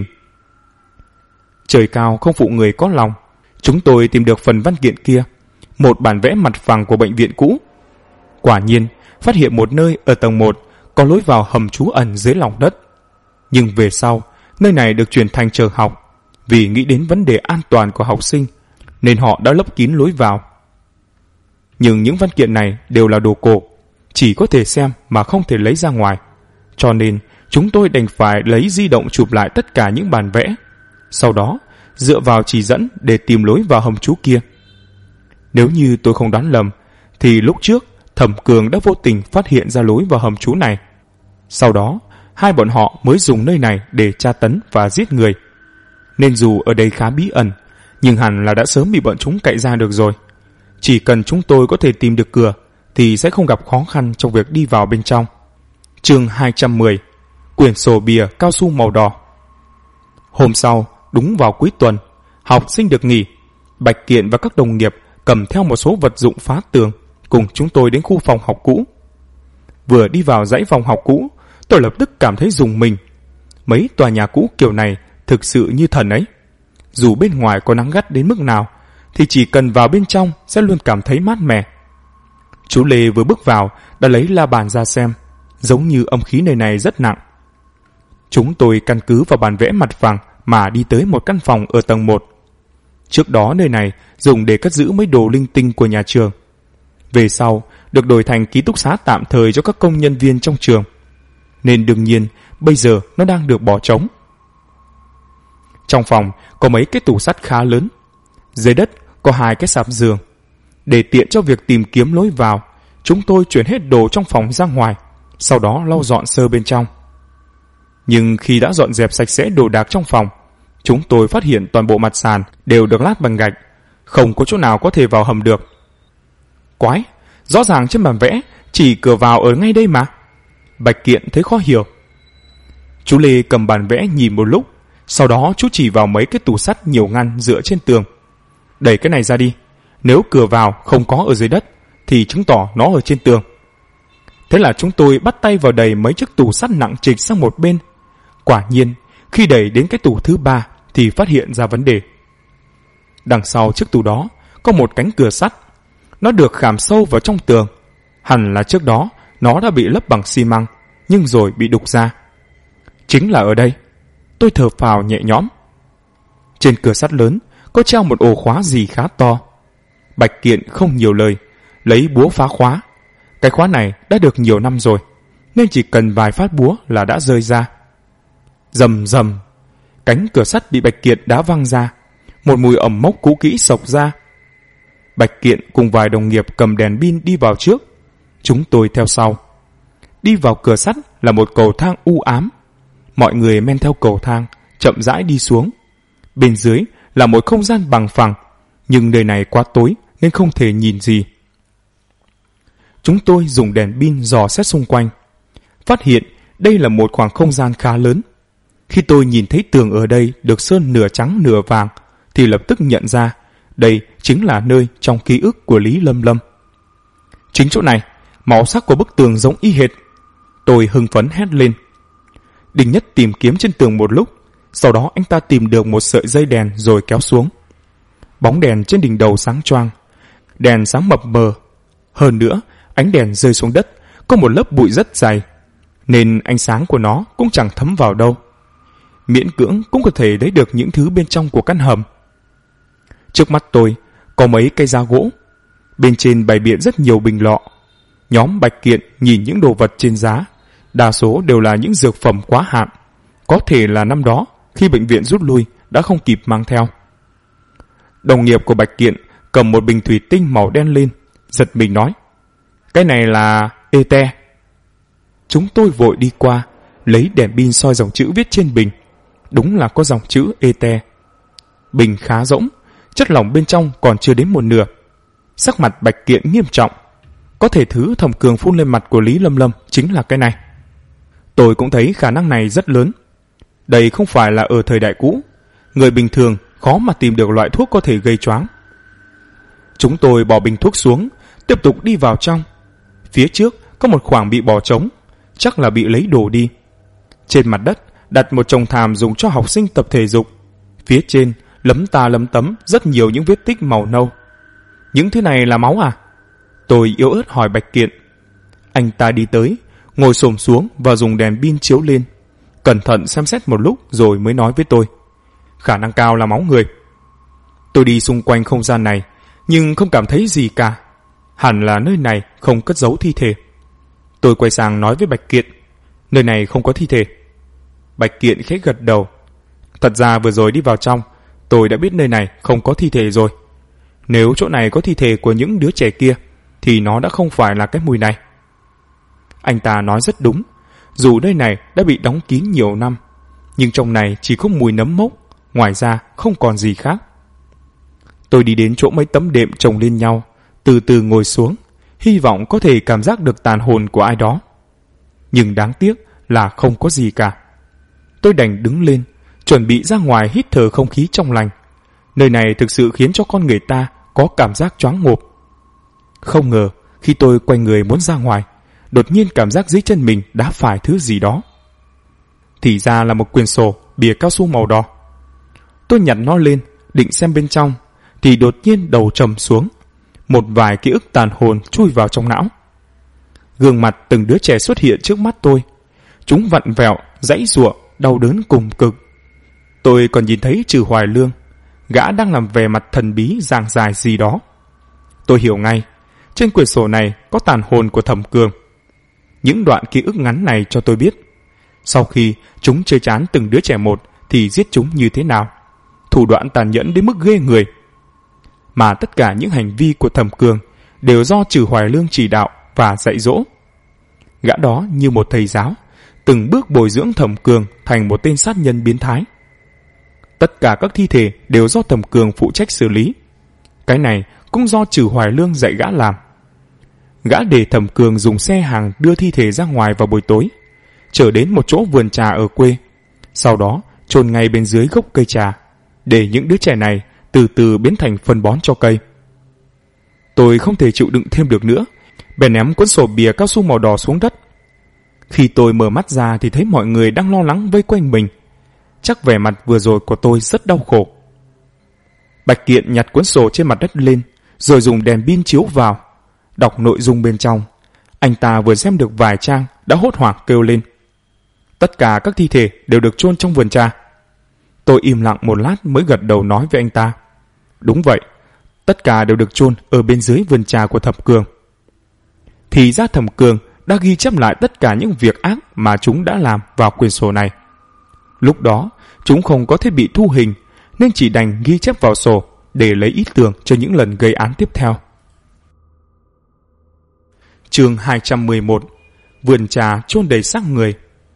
Trời cao không phụ người có lòng, chúng tôi tìm được phần văn kiện kia, một bản vẽ mặt phẳng của bệnh viện cũ. Quả nhiên, phát hiện một nơi ở tầng 1 có lối vào hầm trú ẩn dưới lòng đất. Nhưng về sau, nơi này được chuyển thành trường học, vì nghĩ đến vấn đề an toàn của học sinh, nên họ đã lấp kín lối vào. Nhưng những văn kiện này đều là đồ cổ, chỉ có thể xem mà không thể lấy ra ngoài. Cho nên, chúng tôi đành phải lấy di động chụp lại tất cả những bản vẽ. Sau đó, dựa vào chỉ dẫn để tìm lối vào hầm trú kia. Nếu như tôi không đoán lầm, thì lúc trước Thẩm Cường đã vô tình phát hiện ra lối vào hầm trú này. Sau đó, hai bọn họ mới dùng nơi này để tra tấn và giết người. Nên dù ở đây khá bí ẩn, nhưng hẳn là đã sớm bị bọn chúng cậy ra được rồi. Chỉ cần chúng tôi có thể tìm được cửa, thì sẽ không gặp khó khăn trong việc đi vào bên trong. Chương 210. Quyển sổ bìa cao su màu đỏ. Hôm sau, đúng vào cuối tuần, học sinh được nghỉ. Bạch Kiện và các đồng nghiệp cầm theo một số vật dụng phá tường, cùng chúng tôi đến khu phòng học cũ. Vừa đi vào dãy phòng học cũ, tôi lập tức cảm thấy rùng mình. Mấy tòa nhà cũ kiểu này thực sự như thần ấy. Dù bên ngoài có nắng gắt đến mức nào, thì chỉ cần vào bên trong sẽ luôn cảm thấy mát mẻ. Chú Lê vừa bước vào đã lấy la bàn ra xem, giống như âm khí nơi này rất nặng. Chúng tôi căn cứ vào bản vẽ mặt phẳng mà đi tới một căn phòng ở tầng 1. Trước đó nơi này dùng để cất giữ mấy đồ linh tinh của nhà trường. Về sau được đổi thành ký túc xá tạm thời cho các công nhân viên trong trường. Nên đương nhiên bây giờ nó đang được bỏ trống. Trong phòng có mấy cái tủ sắt khá lớn. Dưới đất có 2 cái sạp giường. Để tiện cho việc tìm kiếm lối vào, chúng tôi chuyển hết đồ trong phòng ra ngoài, sau đó lau dọn sơ bên trong. Nhưng khi đã dọn dẹp sạch sẽ đồ đạc trong phòng, chúng tôi phát hiện toàn bộ mặt sàn đều được lát bằng gạch, không có chỗ nào có thể vào hầm được. Quái, rõ ràng trên bản vẽ chỉ cửa vào ở ngay đây mà. Bạch Kiện thấy khó hiểu. Chú Lê cầm bản vẽ nhìn một lúc, sau đó chú chỉ vào mấy cái tủ sắt nhiều ngăn dựa trên tường. Đẩy cái này ra đi, nếu cửa vào không có ở dưới đất thì chứng tỏ nó ở trên tường. Thế là chúng tôi bắt tay vào đẩy mấy chiếc tủ sắt nặng trịch sang một bên. Quả nhiên, khi đẩy đến cái tủ thứ 3 thì phát hiện ra vấn đề. Đằng sau chiếc tủ đó có một cánh cửa sắt. Nó được khảm sâu vào trong tường. Hẳn là trước đó nó đã bị lấp bằng xi măng, nhưng rồi bị đục ra. Chính là ở đây. Tôi thở phào nhẹ nhõm. Trên cửa sắt lớn có treo một ổ khóa gì khá to. Bạch Kiện không nhiều lời, lấy búa phá khóa. Cái khóa này đã được nhiều năm rồi, nên chỉ cần vài phát búa là đã rơi ra. Rầm rầm, cánh cửa sắt bị Bạch Kiện đá văng ra. Một mùi ẩm mốc cũ kỹ xộc ra. Bạch Kiện cùng vài đồng nghiệp cầm đèn pin đi vào trước, chúng tôi theo sau. Đi vào cửa sắt là một cầu thang u ám. Mọi người men theo cầu thang chậm rãi đi xuống. Bên dưới là một không gian bằng phẳng, nhưng nơi này quá tối nên không thể nhìn gì. Chúng tôi dùng đèn pin dò xét xung quanh, phát hiện đây là một khoảng không gian khá lớn. Khi tôi nhìn thấy tường ở đây được sơn nửa trắng nửa vàng, thì lập tức nhận ra đây chính là nơi trong ký ức của Lý Lâm Lâm. Chính chỗ này, màu sắc của bức tường giống y hệt. Tôi hưng phấn hét lên. Đinh Nhất tìm kiếm trên tường một lúc, sau đó anh ta tìm được một sợi dây đèn rồi kéo xuống. Bóng đèn trên đỉnh đầu sáng choang, đèn sáng mập mờ. Hơn nữa, ánh đèn rơi xuống đất có một lớp bụi rất dày, nên ánh sáng của nó cũng chẳng thấm vào đâu. Miễn cưỡng cũng có thể lấy được những thứ bên trong của căn hầm. Trước mắt tôi có mấy cây giá gỗ, bên trên bày biện rất nhiều bình lọ. Nhóm Bạch Kiện nhìn những đồ vật trên giá, đa số đều là những dược phẩm quá hạn, có thể là năm đó khi bệnh viện rút lui đã không kịp mang theo. Đồng nghiệp của Bạch Kiện cầm một bình thủy tinh màu đen lên, giật mình nói: "Cái này là ete." Chúng tôi vội đi qua, lấy đèn pin soi dòng chữ viết trên bình. Đúng là có dòng chữ ete. Bình khá rỗng, chất lỏng bên trong còn chưa đến một nửa. Sắc mặt Bạch Kiện nghiêm trọng. Có thể thứ Thẩm Cường phun lên mặt của Lý Lâm Lâm chính là cái này. Tôi cũng thấy khả năng này rất lớn. Đây không phải là ở thời đại cũ, người bình thường khó mà tìm được loại thuốc có thể gây choáng. Chúng tôi bỏ bình thuốc xuống, tiếp tục đi vào trong. Phía trước có một khoảng bị bỏ trống, chắc là bị lấy đồ đi. Trên mặt đất đặt một chồng thảm dùng cho học sinh tập thể dục. Phía trên lấm ta lấm tấm rất nhiều những vết tích màu nâu. Những thứ này là máu à? Tôi yếu ớt hỏi Bạch Kiện. Anh ta đi tới, ngồi xổm xuống và dùng đèn pin chiếu lên, cẩn thận xem xét một lúc rồi mới nói với tôi: "Khả năng cao là máu người." Tôi đi xung quanh không gian này nhưng không cảm thấy gì cả. Hẳn là nơi này không cất giấu thi thể. Tôi quay sang nói với Bạch Kiện: "Nơi này không có thi thể." Bạch Kiện khẽ gật đầu. Thật ra vừa rồi đi vào trong, tôi đã biết nơi này không có thi thể rồi. Nếu chỗ này có thi thể của những đứa trẻ kia thì nó đã không phải là cái mùi này. Anh ta nói rất đúng. Dù nơi này đã bị đóng kín nhiều năm, nhưng trong này chỉ có mùi nấm mốc, ngoài ra không còn gì khác. Tôi đi đến chỗ mấy tấm đệm chồng lên nhau, từ từ ngồi xuống, hy vọng có thể cảm giác được tàn hồn của ai đó. Nhưng đáng tiếc là không có gì cả. Tôi đành đứng lên, chuẩn bị ra ngoài hít thở không khí trong lành. Nơi này thực sự khiến cho con người ta có cảm giác choáng ngợp. Không ngờ, khi tôi quay người muốn ra ngoài, đột nhiên cảm giác dưới chân mình đã phải thứ gì đó. Thì ra là một quyển sổ bìa cao su màu đỏ. Tôi nhặt nó lên, định xem bên trong, thì đột nhiên đầu trầm xuống. Một vài ký ức tàn hồn chui vào trong não. Gương mặt từng đứa trẻ xuất hiện trước mắt tôi. Chúng vặn vẹo, giãy giụa, đau đớn cùng cực. Tôi còn nhìn thấy Trừ Hoài Lương, gã đang làm vẻ mặt thần bí giảng giải gì đó. Tôi hiểu ngay, trên quyển sổ này có tàn hồn của Thẩm Cường. Những đoạn ký ức ngắn này cho tôi biết, sau khi chúng chơi chán từng đứa trẻ một thì giết chúng như thế nào, thủ đoạn tàn nhẫn đến mức ghê người. Mà tất cả những hành vi của Thẩm Cường đều do Trừ Hoài Lương chỉ đạo và dạy dỗ. Gã đó như một thầy giáo, từng bước bồi dưỡng Thẩm Cường thành một tên sát nhân biến thái. Tất cả các thi thể đều do Thẩm Cường phụ trách xử lý. Cái này cũng do Trừ Hoài Lương dạy gã làm. Gã để Thẩm Cường dùng xe hàng đưa thi thể ra ngoài vào buổi tối, chở đến một chỗ vườn trà ở quê, sau đó chôn ngay bên dưới gốc cây trà, để những đứa trẻ này từ từ biến thành phân bón cho cây. Tôi không thể chịu đựng thêm được nữa, bèn ném cuốn sổ bìa cao su màu đỏ xuống đất. Khi tôi mở mắt ra thì thấy mọi người đang lo lắng vây quanh mình. Chắc vẻ mặt vừa rồi của tôi rất đau khổ. Bạch Kiện nhặt cuốn sổ trên mặt đất lên, rồi dùng đèn pin chiếu vào, đọc nội dung bên trong. Anh ta vừa xem được vài trang đã hốt hoảng kêu lên: "Tất cả các thi thể đều được chôn trong vườn trà." Tôi im lặng một lát mới gật đầu nói với anh ta: "Đúng vậy, tất cả đều được chôn ở bên dưới vườn trà của Thẩm Cường." Thì ra Thẩm Cường đã ghi chép lại tất cả những việc ác mà chúng đã làm vào quyển sổ này. Lúc đó chúng không có thiết bị thu hình, nên chỉ đành ghi chép vào sổ để lấy ý tưởng cho những lần gây án tiếp theo. Chương 211: Vườn trà chôn đầy xác người.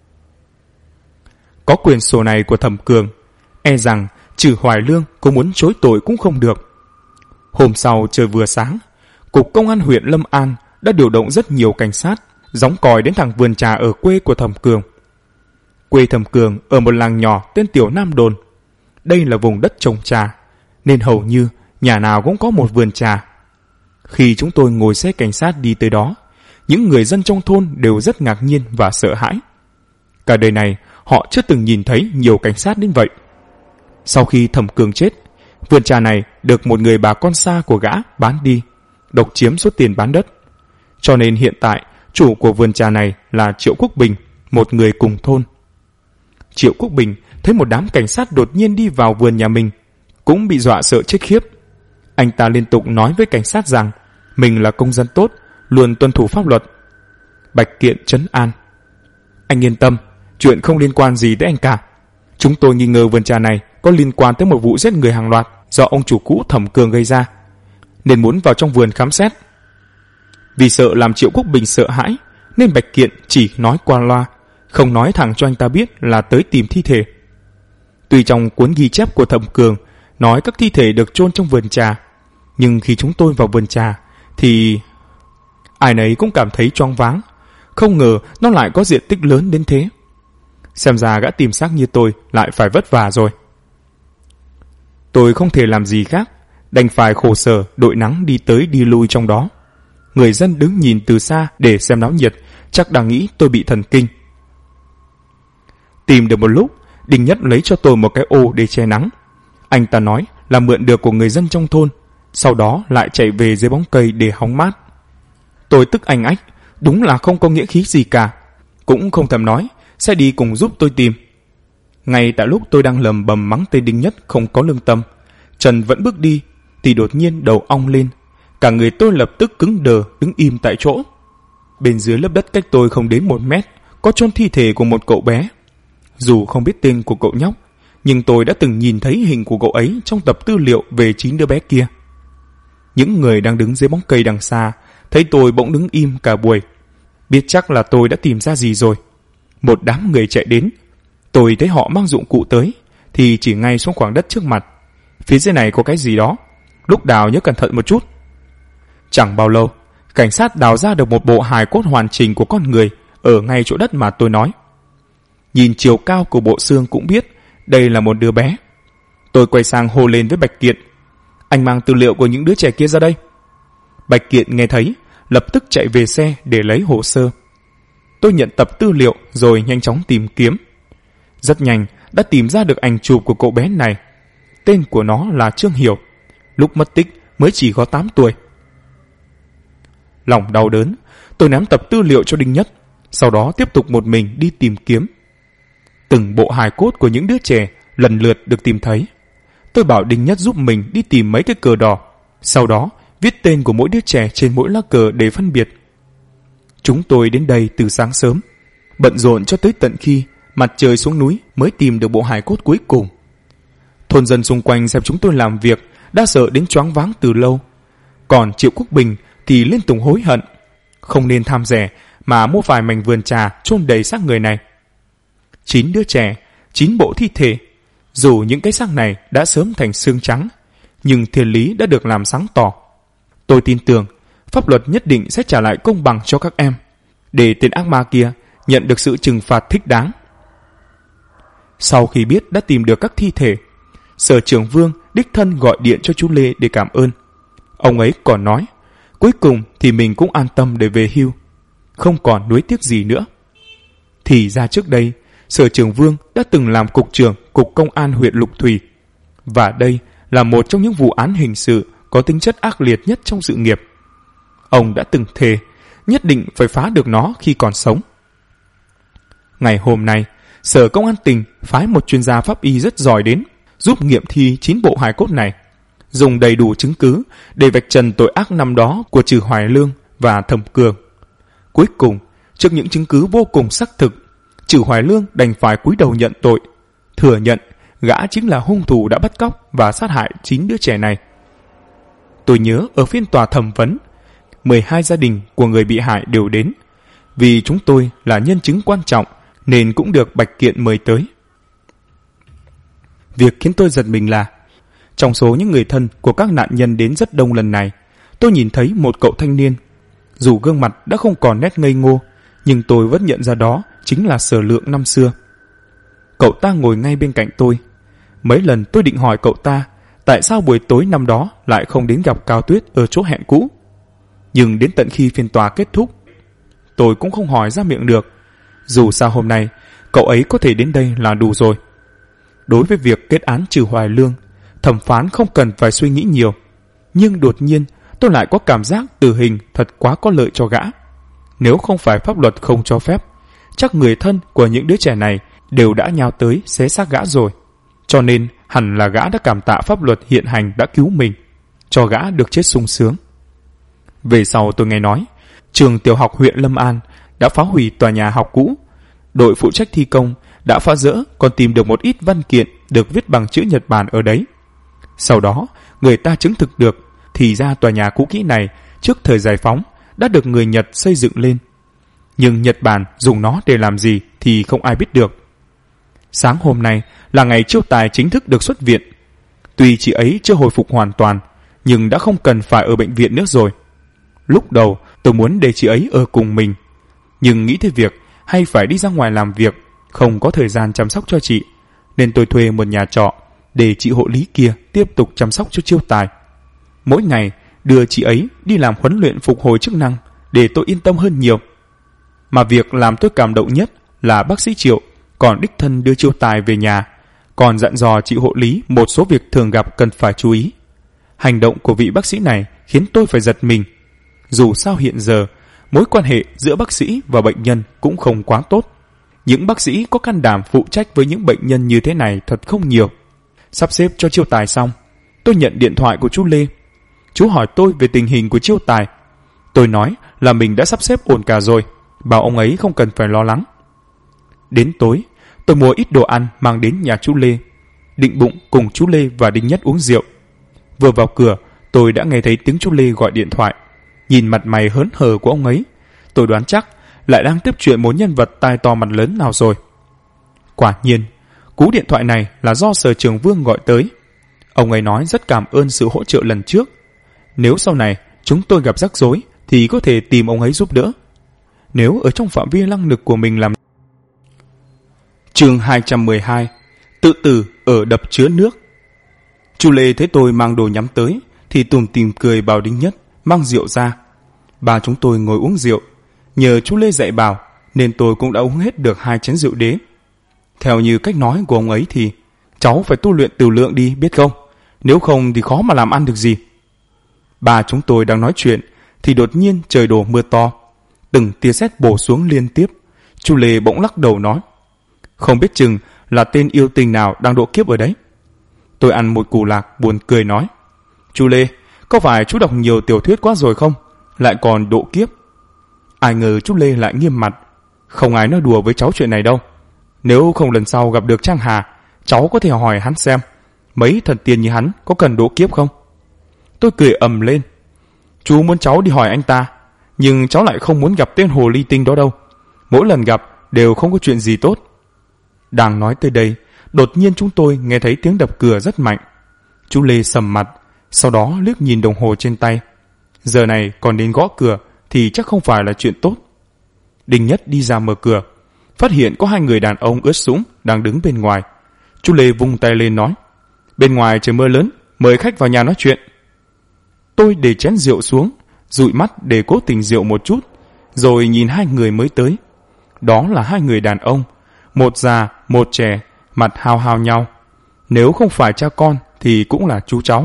Có quyển sổ này của Thẩm Cường, e rằng Trừ Hoài Lương có muốn chối tội cũng không được. Hôm sau trời vừa sáng, Cục Công an huyện Lâm An đã điều động rất nhiều cảnh sát gióng còi đến thẳng vườn trà ở quê của Thẩm Cường. Quê Thẩm Cường ở một làng nhỏ tên Tiểu Nam Đồn. Đây là vùng đất trồng trà, nên hầu như nhà nào cũng có một vườn trà. Khi chúng tôi ngồi xe cảnh sát đi tới đó, những người dân trong thôn đều rất ngạc nhiên và sợ hãi. Cả đời này họ chưa từng nhìn thấy nhiều cảnh sát đến vậy. Sau khi Thẩm Cường chết, vườn trà này được một người bà con xa của gã bán đi, độc chiếm số tiền bán đất. Cho nên hiện tại chủ của vườn trà này là Triệu Quốc Bình, một người cùng thôn. Triệu Quốc Bình thấy một đám cảnh sát đột nhiên đi vào vườn nhà mình, cũng bị dọa sợ chết khiếp. Anh ta liên tục nói với cảnh sát rằng mình là công dân tốt, luôn tuân thủ pháp luật. Bạch Kiện trấn an: anh yên tâm, chuyện không liên quan gì tới anh cả. Chúng tôi nghi ngờ vườn trà này có liên quan tới một vụ giết người hàng loạt do ông chủ cũ Thẩm Cường gây ra, nên muốn vào trong vườn khám xét. Vì sợ làm Triệu Quốc Bình sợ hãi, nên Bạch Kiện chỉ nói qua loa, không nói thẳng cho anh ta biết là tới tìm thi thể. Tuy trong cuốn ghi chép của Thẩm Cường nói các thi thể được chôn trong vườn trà, nhưng khi chúng tôi vào vườn trà thì ai nấy cũng cảm thấy choáng váng. Không ngờ nó lại có diện tích lớn đến thế. Xem ra gã tìm xác như tôi lại phải vất vả rồi. Tôi không thể làm gì khác, đành phải khổ sở đội nắng đi tới đi lui trong đó. Người dân đứng nhìn từ xa để xem náo nhiệt, chắc đang nghĩ tôi bị thần kinh. Tìm được một lúc, Đinh Nhất lấy cho tôi một cái ô để che nắng. Anh ta nói là mượn được của người dân trong thôn, sau đó lại chạy về dưới bóng cây để hóng mát. Tôi tức anh ách, đúng là không có nghĩa khí gì cả, cũng không thèm nói sẽ đi cùng giúp tôi tìm. Ngay tại lúc tôi đang lầm bầm mắng tên Đinh Nhất không có lương tâm, Trần vẫn bước đi, thì đột nhiên đầu ong lên, cả người tôi lập tức cứng đờ đứng im tại chỗ. Bên dưới lớp đất cách tôi không đến 1 mét có chôn thi thể của một cậu bé. Dù không biết tên của cậu nhóc, nhưng tôi đã từng nhìn thấy hình của cậu ấy trong tập tư liệu về 9 đứa bé kia. Những người đang đứng dưới bóng cây đằng xa thấy tôi bỗng đứng im cả buổi, biết chắc là tôi đã tìm ra gì rồi. Một đám người chạy đến, tôi thấy họ mang dụng cụ tới thì chỉ ngay xuống khoảng đất trước mặt. Phía dưới này có cái gì đó, lúc đào nhớ cẩn thận một chút. Chẳng bao lâu, cảnh sát đào ra được một bộ hài cốt hoàn chỉnh của con người ở ngay chỗ đất mà tôi nói. Nhìn chiều cao của bộ xương cũng biết đây là một đứa bé. Tôi quay sang hô lên với Bạch Kiện: anh mang tư liệu của những đứa trẻ kia ra đây. Bạch Kiện nghe thấy, lập tức chạy về xe để lấy hồ sơ. Tôi nhận tập tư liệu rồi nhanh chóng tìm kiếm. Rất nhanh đã tìm ra được ảnh chụp của cậu bé này. Tên của nó là Trương Hiểu, lúc mất tích mới chỉ có 8 tuổi. Lòng đau đớn, tôi ném tập tư liệu cho Đinh Nhất, sau đó tiếp tục một mình đi tìm kiếm. Từng bộ hài cốt của những đứa trẻ lần lượt được tìm thấy. Tôi bảo Đinh Nhất giúp mình đi tìm mấy cái cờ đỏ, sau đó viết tên của mỗi đứa trẻ trên mỗi lá cờ để phân biệt. Chúng tôi đến đây từ sáng sớm, bận rộn cho tới tận khi mặt trời xuống núi mới tìm được bộ hài cốt cuối cùng. Thôn dân xung quanh xem chúng tôi làm việc đã sợ đến choáng váng từ lâu. Còn Triệu Quốc Bình thì liên tục hối hận, không nên tham rẻ mà mua vài mảnh vườn trà chôn đầy xác người này. 9 đứa trẻ, 9 bộ thi thể. Dù những cái xác này đã sớm thành xương trắng, nhưng thiên lý đã được làm sáng tỏ. Tôi tin tưởng pháp luật nhất định sẽ trả lại công bằng cho các em, để tên ác ma kia nhận được sự trừng phạt thích đáng. Sau khi biết đã tìm được các thi thể, Sở trưởng Vương đích thân gọi điện cho chú Lê để cảm ơn. Ông ấy còn nói cuối cùng thì mình cũng an tâm để về hưu, không còn nuối tiếc gì nữa. Thì ra trước đây Sở trưởng Vương đã từng làm cục trưởng Cục Công an huyện Lục Thủy, và đây là một trong những vụ án hình sự có tính chất ác liệt nhất trong sự nghiệp. Ông đã từng thề nhất định phải phá được nó khi còn sống. Ngày hôm nay, Sở Công an tỉnh phái một chuyên gia pháp y rất giỏi đến giúp nghiệm thi 9 bộ hài cốt này, dùng đầy đủ chứng cứ để vạch trần tội ác năm đó của Trừ Hoài Lương và Thẩm Cường. Cuối cùng, trước những chứng cứ vô cùng xác thực, Trừ Hoài Lương đành phải cúi đầu nhận tội, thừa nhận gã chính là hung thủ đã bắt cóc và sát hại 9 đứa trẻ này. Tôi nhớ ở phiên tòa thẩm vấn, 12 gia đình của người bị hại đều đến. Vì chúng tôi là nhân chứng quan trọng nên cũng được Bạch Kiện mời tới. Việc khiến tôi giật mình là trong số những người thân của các nạn nhân đến rất đông lần này, tôi nhìn thấy một cậu thanh niên. Dù gương mặt đã không còn nét ngây ngô, nhưng tôi vẫn nhận ra đó chính là Sở Lượng năm xưa. Cậu ta ngồi ngay bên cạnh tôi. Mấy lần tôi định hỏi cậu ta tại sao buổi tối năm đó lại không đến gặp Cao Tuyết ở chỗ hẹn cũ. Nhưng đến tận khi phiên tòa kết thúc, tôi cũng không hỏi ra miệng được. Dù sao hôm nay cậu ấy có thể đến đây là đủ rồi. Đối với việc kết án trừ Hoài Lương, thẩm phán không cần phải suy nghĩ nhiều. Nhưng đột nhiên tôi lại có cảm giác tử hình thật quá có lợi cho gã. Nếu không phải pháp luật không cho phép, chắc người thân của những đứa trẻ này đều đã nhào tới xé xác gã rồi. Cho nên hẳn là gã đã cảm tạ pháp luật hiện hành đã cứu mình, cho gã được chết sung sướng. Về sau tôi nghe nói trường tiểu học huyện Lâm An đã phá hủy tòa nhà học cũ. Đội phụ trách thi công đã phá rỡ, còn tìm được một ít văn kiện được viết bằng chữ Nhật Bản ở đấy. Sau đó người ta chứng thực được thì ra tòa nhà cũ kỹ này trước thời giải phóng đã được người Nhật xây dựng lên. Nhưng Nhật Bản dùng nó để làm gì thì không ai biết được. Sáng hôm nay là ngày Chiêu Tài chính thức được xuất viện. Tuy chị ấy chưa hồi phục hoàn toàn, nhưng đã không cần phải ở bệnh viện nữa rồi. Lúc đầu tôi muốn để chị ấy ở cùng mình, nhưng nghĩ tới việc hay phải đi ra ngoài làm việc, không có thời gian chăm sóc cho chị, nên tôi thuê một nhà trọ để chị hộ lý kia tiếp tục chăm sóc cho Chiêu Tài. Mỗi ngày đưa chị ấy đi làm huấn luyện phục hồi chức năng để tôi yên tâm hơn nhiều. Mà việc làm tôi cảm động nhất là bác sĩ Triệu còn đích thân đưa Chiêu Tài về nhà, còn dặn dò chị hộ lý một số việc thường gặp cần phải chú ý. Hành động của vị bác sĩ này khiến tôi phải giật mình. Dù sao hiện giờ mối quan hệ giữa bác sĩ và bệnh nhân cũng không quá tốt. Những bác sĩ có can đảm phụ trách với những bệnh nhân như thế này thật không nhiều. Sắp xếp cho Chiêu Tài xong, tôi nhận điện thoại của chú Lê. Chú hỏi tôi về tình hình của Chiêu Tài. Tôi nói là mình đã sắp xếp ổn cả rồi, bảo ông ấy không cần phải lo lắng. Đến tối, tôi mua ít đồ ăn mang đến nhà chú Lê, định bụng cùng chú Lê và Đinh Nhất uống rượu. Vừa vào cửa, tôi đã nghe thấy tiếng chú Lê gọi điện thoại. Nhìn mặt mày hớn hở của ông ấy, tôi đoán chắc lại đang tiếp chuyện một nhân vật tai to mặt lớn nào rồi. Quả nhiên, cú điện thoại này là do Sở Trường Vương gọi tới. Ông ấy nói rất cảm ơn sự hỗ trợ lần trước. Nếu sau này chúng tôi gặp rắc rối thì có thể tìm ông ấy giúp đỡ. Nếu ở trong phạm vi năng lực của mình làm. Chương 212: Tự tử ở đập chứa nước. Chú Lê thấy tôi mang đồ nhắm tới thì tủm tỉm cười bảo Đinh Nhất mang rượu ra. Ba chúng tôi ngồi uống rượu. Nhờ chú Lê dạy bảo nên tôi cũng đã uống hết được 2 chén rượu đế. Theo như cách nói của ông ấy thì cháu phải tu luyện tửu lượng đi, biết không? Nếu không thì khó mà làm ăn được gì. Ba chúng tôi đang nói chuyện thì đột nhiên trời đổ mưa to. Từng tia sét bổ xuống liên tiếp. Chú Lê bỗng lắc đầu nói: Không biết chừng là tên yêu tình nào đang độ kiếp ở đấy. Tôi ăn một củ lạc buồn cười nói: Chú Lê, có phải chú đọc nhiều tiểu thuyết quá rồi không? Lại còn độ kiếp. Ai ngờ chú Lê lại nghiêm mặt: Không ai nói đùa với cháu chuyện này đâu. Nếu không lần sau gặp được Trang Hà, cháu có thể hỏi hắn xem mấy thần tiên như hắn có cần độ kiếp không. Tôi cười ầm lên: Chú muốn cháu đi hỏi anh ta, nhưng cháu lại không muốn gặp tên hồ ly tinh đó đâu. Mỗi lần gặp đều không có chuyện gì tốt. Đang nói tới đây, đột nhiên chúng tôi nghe thấy tiếng đập cửa rất mạnh. Chú Lê sầm mặt, sau đó liếc nhìn đồng hồ trên tay. Giờ này còn đến gõ cửa thì chắc không phải là chuyện tốt. Đinh Nhất đi ra mở cửa, phát hiện có 2 người đàn ông ướt sũng đang đứng bên ngoài. Chú Lê vung tay lên nói: Bên ngoài trời mưa lớn, mời khách vào nhà nói chuyện. Tôi để chén rượu xuống, dụi mắt để cố tình rượu một chút, rồi nhìn 2 người mới tới. Đó là 2 người đàn ông, một già một trẻ, mặt hao hao nhau. Nếu không phải cha con thì cũng là chú cháu.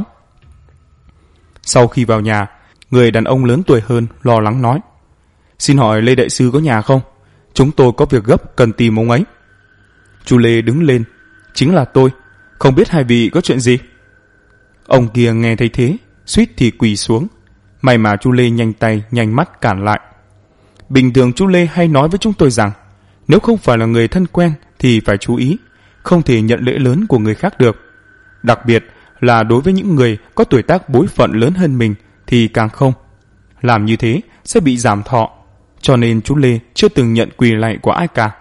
Sau khi vào nhà, người đàn ông lớn tuổi hơn lo lắng nói: Xin hỏi Lê đại sư có nhà không? Chúng tôi có việc gấp cần tìm ông ấy. Chú Lê đứng lên: Chính là tôi, không biết hai vị có chuyện gì? Ông kia nghe thấy thế, suýt thì quỳ xuống. May mà chú Lê nhanh tay nhanh mắt cản lại. Bình thường chú Lê hay nói với chúng tôi rằng nếu không phải là người thân quen thì phải chú ý, không thể nhận lễ lớn của người khác được. Đặc biệt là đối với những người có tuổi tác bối phận lớn hơn mình thì càng không. Làm như thế sẽ bị giảm thọ, cho nên chú Lê chưa từng nhận quỳ lạy của ai cả.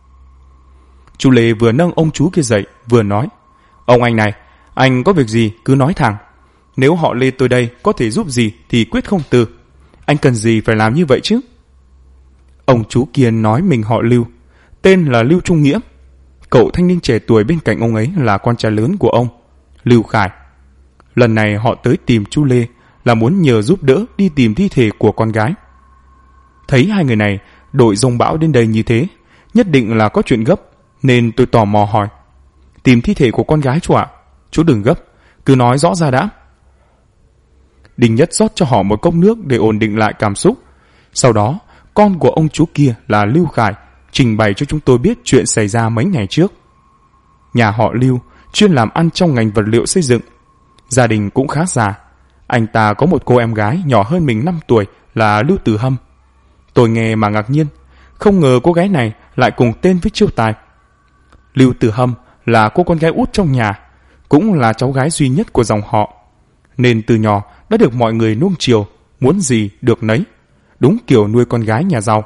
Chú Lê vừa nâng ông chú kia dậy vừa nói: Ông anh này, anh có việc gì cứ nói thẳng. Nếu họ Lê tôi đây có thể giúp gì thì quyết không từ. Anh cần gì phải làm như vậy chứ? Ông chú kia nói mình họ Lưu, tên là Lưu Trung Nghĩa. Cậu thanh niên trẻ tuổi bên cạnh ông ấy là con trai lớn của ông, Lưu Khải. Lần này họ tới tìm chú Lê là muốn nhờ giúp đỡ đi tìm thi thể của con gái. Thấy 2 người này đội dông bão đến đây như thế, Nhất định là có chuyện gấp, nên tôi tò mò hỏi: tìm thi thể của con gái chú ạ? Chú đừng gấp, cứ nói rõ ra đã. Đinh Nhất rót cho họ một cốc nước để ổn định lại cảm xúc. Sau đó, con của ông chú kia là Lưu Khải trình bày cho chúng tôi biết chuyện xảy ra mấy ngày trước. Nhà họ Lưu chuyên làm ăn trong ngành vật liệu xây dựng. Gia đình cũng khá già. Anh ta có một cô em gái nhỏ hơn mình 5 tuổi là Lưu Tử Hâm. Tôi nghe mà ngạc nhiên, không ngờ cô gái này lại cùng tên với Chiêu Tài. Lưu Tử Hâm là cô con gái út trong nhà, cũng là cháu gái duy nhất của dòng họ, nên từ nhỏ đã được mọi người nuông chiều, muốn gì được nấy, đúng kiểu nuôi con gái nhà giàu.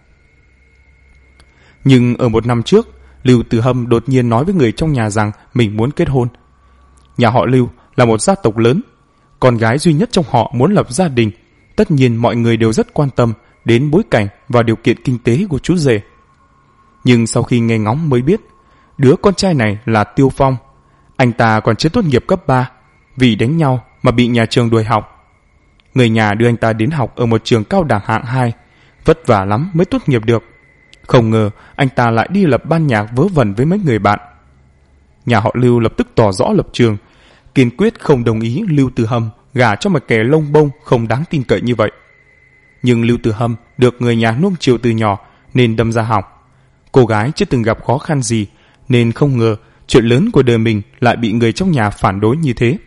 Nhưng ở một năm trước, Lưu Tử Hâm đột nhiên nói với người trong nhà rằng mình muốn kết hôn. Nhà họ Lưu là một gia tộc lớn, con gái duy nhất trong họ muốn lập gia đình, tất nhiên mọi người đều rất quan tâm đến bối cảnh và điều kiện kinh tế của chú rể. Nhưng sau khi nghe ngóng mới biết, đứa con trai này là Tiêu Phong. Anh ta còn chưa tốt nghiệp cấp 3, vì đánh nhau mà bị nhà trường đuổi học. Người nhà đưa anh ta đến học ở một trường cao đẳng hạng 2, vất vả lắm mới tốt nghiệp được. Không ngờ anh ta lại đi lập ban nhạc vớ vẩn với mấy người bạn. Nhà họ Lưu lập tức tỏ rõ lập trường, kiên quyết không đồng ý Lưu Tử Hâm gả cho một kẻ lông bông không đáng tin cậy như vậy. Nhưng Lưu Tử Hâm được người nhà nuông chiều từ nhỏ nên đâm ra học. Cô gái chưa từng gặp khó khăn gì, nên không ngờ chuyện lớn của đời mình lại bị người trong nhà phản đối như thế.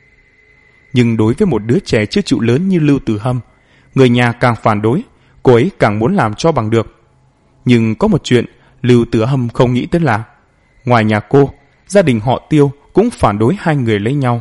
Nhưng đối với một đứa trẻ chưa chịu lớn như Lưu Tử Hâm, người nhà càng phản đối, cô ấy càng muốn làm cho bằng được. Nhưng có một chuyện Lưu Tử Hâm không nghĩ tới là, ngoài nhà cô, gia đình họ Tiêu cũng phản đối hai người lấy nhau.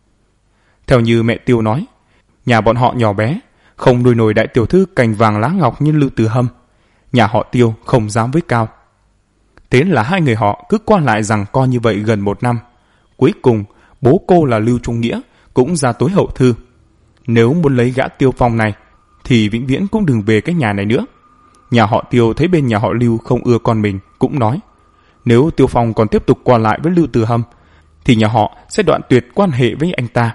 Theo như mẹ Tiêu nói, nhà bọn họ nhỏ bé, không nuôi nổi đại tiểu thư cành vàng lá ngọc như Lưu Tử Hâm. Nhà họ Tiêu không dám với cao. Thế là hai người họ cứ qua lại giằng co như vậy gần 1 năm. Cuối cùng, bố cô là Lưu Trung Nghĩa cũng ra tối hậu thư. Nếu muốn lấy gã Tiêu Phong này, thì vĩnh viễn cũng đừng về cái nhà này nữa. Nhà họ Tiêu thấy bên nhà họ Lưu không ưa con mình, cũng nói, nếu Tiêu Phong còn tiếp tục qua lại với Lưu Tử Hâm, thì nhà họ sẽ đoạn tuyệt quan hệ với anh ta.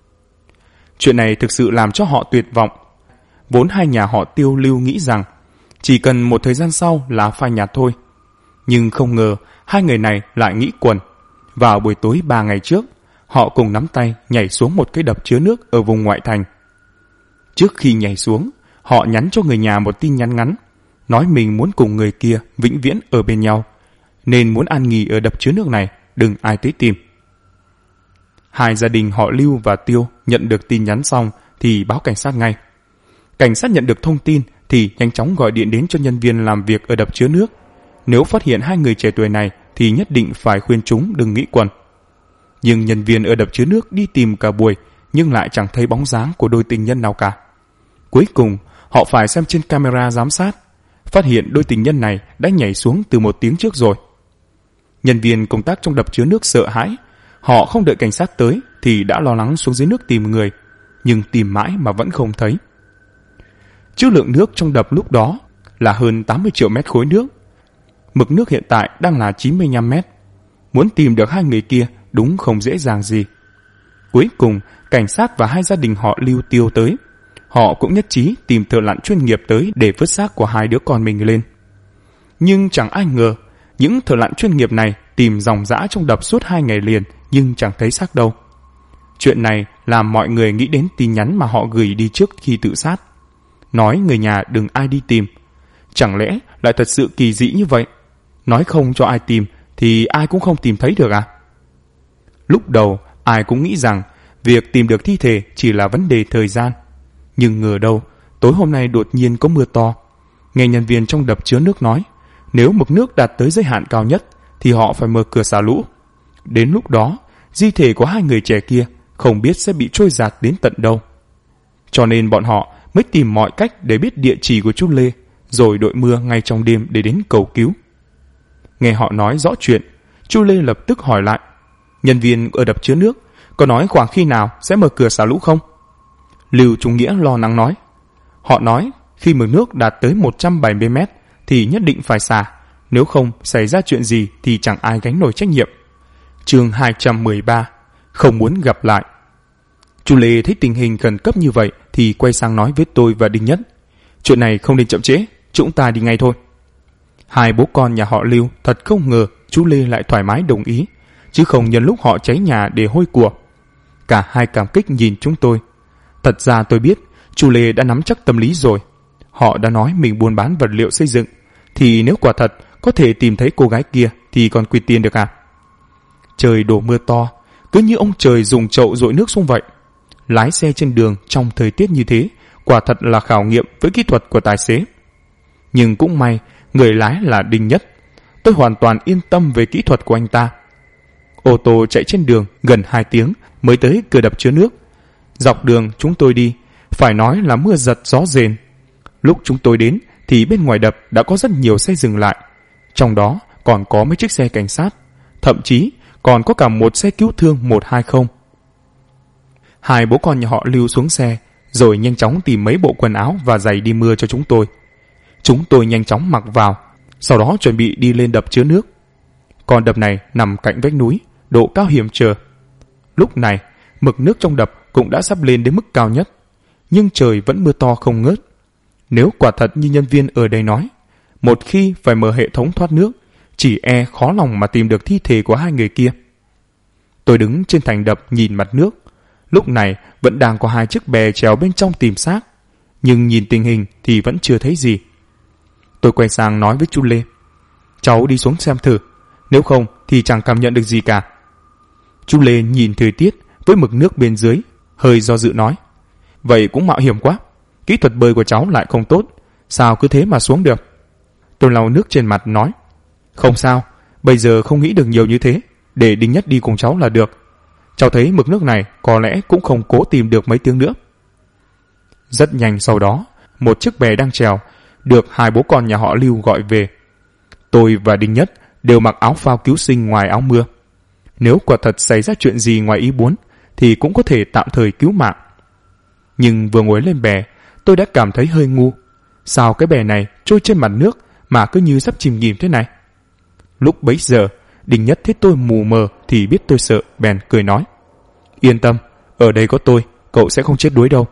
Chuyện này thực sự làm cho họ tuyệt vọng. Vốn hai nhà họ Tiêu Lưu nghĩ rằng chỉ cần một thời gian sau là phai nhạt thôi. Nhưng không ngờ hai người này lại nghĩ quần. Vào buổi tối 3 ngày trước, họ cùng nắm tay nhảy xuống một cái đập chứa nước ở vùng ngoại thành. Trước khi nhảy xuống, họ nhắn cho người nhà một tin nhắn ngắn, nói mình muốn cùng người kia vĩnh viễn ở bên nhau, nên muốn an nghỉ ở đập chứa nước này, đừng ai tới tìm. Hai gia đình họ Lưu và Tiêu nhận được tin nhắn xong thì báo cảnh sát ngay. Cảnh sát nhận được thông tin thì nhanh chóng gọi điện đến cho nhân viên làm việc ở đập chứa nước. Nếu phát hiện hai người trẻ tuổi này thì nhất định phải khuyên chúng đừng nghĩ quẩn. Nhưng nhân viên ở đập chứa nước đi tìm cả buổi nhưng lại chẳng thấy bóng dáng của đôi tình nhân nào cả. Cuối cùng họ phải xem trên camera giám sát, phát hiện đôi tình nhân này đã nhảy xuống từ 1 tiếng trước rồi. Nhân viên công tác trong đập chứa nước sợ hãi, họ không đợi cảnh sát tới thì đã lo lắng xuống dưới nước tìm người, nhưng tìm mãi mà vẫn không thấy. Trữ lượng nước trong đập lúc đó là hơn 80 triệu mét khối nước. Mực nước hiện tại đang là 95 mét. Muốn tìm được hai người kia đúng không dễ dàng gì. Cuối cùng, cảnh sát và hai gia đình họ Lưu Tiêu tới. Họ cũng nhất trí tìm thợ lặn chuyên nghiệp tới để vớt xác của hai đứa con mình lên. Nhưng chẳng ai ngờ, những thợ lặn chuyên nghiệp này tìm ròng rã trong đập suốt 2 ngày liền nhưng chẳng thấy xác đâu. Chuyện này làm mọi người nghĩ đến tin nhắn mà họ gửi đi trước khi tự sát, nói người nhà đừng ai đi tìm. Chẳng lẽ lại thật sự kỳ dị như vậy? Nói không cho ai tìm thì ai cũng không tìm thấy được à? Lúc đầu ai cũng nghĩ rằng việc tìm được thi thể chỉ là vấn đề thời gian. Nhưng ngờ đâu tối hôm nay đột nhiên có mưa to. Nghe nhân viên trong đập chứa nước nói, nếu mực nước đạt tới giới hạn cao nhất thì họ phải mở cửa xả lũ. Đến lúc đó di thể của hai người trẻ kia không biết sẽ bị trôi dạt đến tận đâu. Cho nên bọn họ mới tìm mọi cách để biết địa chỉ của chú Lê, rồi đội mưa ngay trong đêm để đến cầu cứu. Nghe họ nói rõ chuyện, chú Lê lập tức hỏi lại, nhân viên ở đập chứa nước có nói khoảng khi nào sẽ mở cửa xả lũ không? Lưu Trung Nghĩa lo lắng nói, họ nói khi mực nước đạt tới 170 mét thì nhất định phải xả, nếu không xảy ra chuyện gì thì chẳng ai gánh nổi trách nhiệm. Chương 213, không muốn gặp lại. Chú Lê thấy tình hình khẩn cấp như vậy thì quay sang nói với tôi và Đinh Nhất, chuyện này không nên chậm trễ, chúng ta đi ngay thôi. Hai bố con nhà họ Lưu thật không ngờ chú Lê lại thoải mái đồng ý, chứ không nhân lúc họ cháy nhà để hôi của. Cả hai cảm kích nhìn chúng tôi. Thật ra tôi biết chú Lê đã nắm chắc tâm lý rồi. Họ đã nói mình buôn bán vật liệu xây dựng, thì nếu quả thật có thể tìm thấy cô gái kia thì còn quy tiền được à? Trời đổ mưa to, cứ như ông trời dùng chậu dội nước xuống vậy. Lái xe trên đường trong thời tiết như thế quả thật là khảo nghiệm với kỹ thuật của tài xế. Nhưng cũng may người lái là Đinh Nhất. Tôi hoàn toàn yên tâm về kỹ thuật của anh ta. Ô tô chạy trên đường gần 2 tiếng mới tới cửa đập chứa nước. Dọc đường chúng tôi đi, phải nói là mưa giật gió rền. Lúc chúng tôi đến thì bên ngoài đập đã có rất nhiều xe dừng lại. Trong đó còn có mấy chiếc xe cảnh sát, thậm chí còn có cả một xe cứu thương 120. Hai bố con nhà họ Lưu xuống xe, rồi nhanh chóng tìm mấy bộ quần áo và giày đi mưa cho chúng tôi. Chúng tôi nhanh chóng mặc vào, sau đó chuẩn bị đi lên đập chứa nước. Con đập này nằm cạnh vách núi, độ cao hiểm trở. Lúc này, mực nước trong đập cũng đã sắp lên đến mức cao nhất, nhưng trời vẫn mưa to không ngớt. Nếu quả thật như nhân viên ở đây nói, một khi phải mở hệ thống thoát nước, chỉ e khó lòng mà tìm được thi thể của hai người kia. Tôi đứng trên thành đập nhìn mặt nước. Lúc này vẫn đang có 2 chiếc bè chèo bên trong tìm xác, nhưng nhìn tình hình thì vẫn chưa thấy gì. Tôi quay sang nói với chú Lê: cháu đi xuống xem thử, nếu không thì chẳng cảm nhận được gì cả. Chú Lê nhìn thời tiết với mực nước bên dưới, hơi do dự nói: vậy cũng mạo hiểm quá, kỹ thuật bơi của cháu lại không tốt, sao cứ thế mà xuống được? Tôi lau nước trên mặt nói: không sao, bây giờ không nghĩ được nhiều như thế, để Đinh Nhất đi cùng cháu là được. Cháu thấy mực nước này có lẽ cũng không cố tìm được mấy tiếng nữa. Rất nhanh sau đó, một chiếc bè đang chèo được hai bố con nhà họ Lưu gọi về. Tôi và Đinh Nhất đều mặc áo phao cứu sinh ngoài áo mưa. Nếu quả thật xảy ra chuyện gì ngoài ý muốn thì cũng có thể tạm thời cứu mạng. Nhưng vừa ngồi lên bè, tôi đã cảm thấy hơi ngu. Sao cái bè này trôi trên mặt nước mà cứ như sắp chìm nghỉm thế này? Lúc bấy giờ, Đinh Nhất thấy tôi mù mờ thì biết tôi sợ, bèn cười nói: yên tâm, ở đây có tôi, cậu sẽ không chết đuối đâu.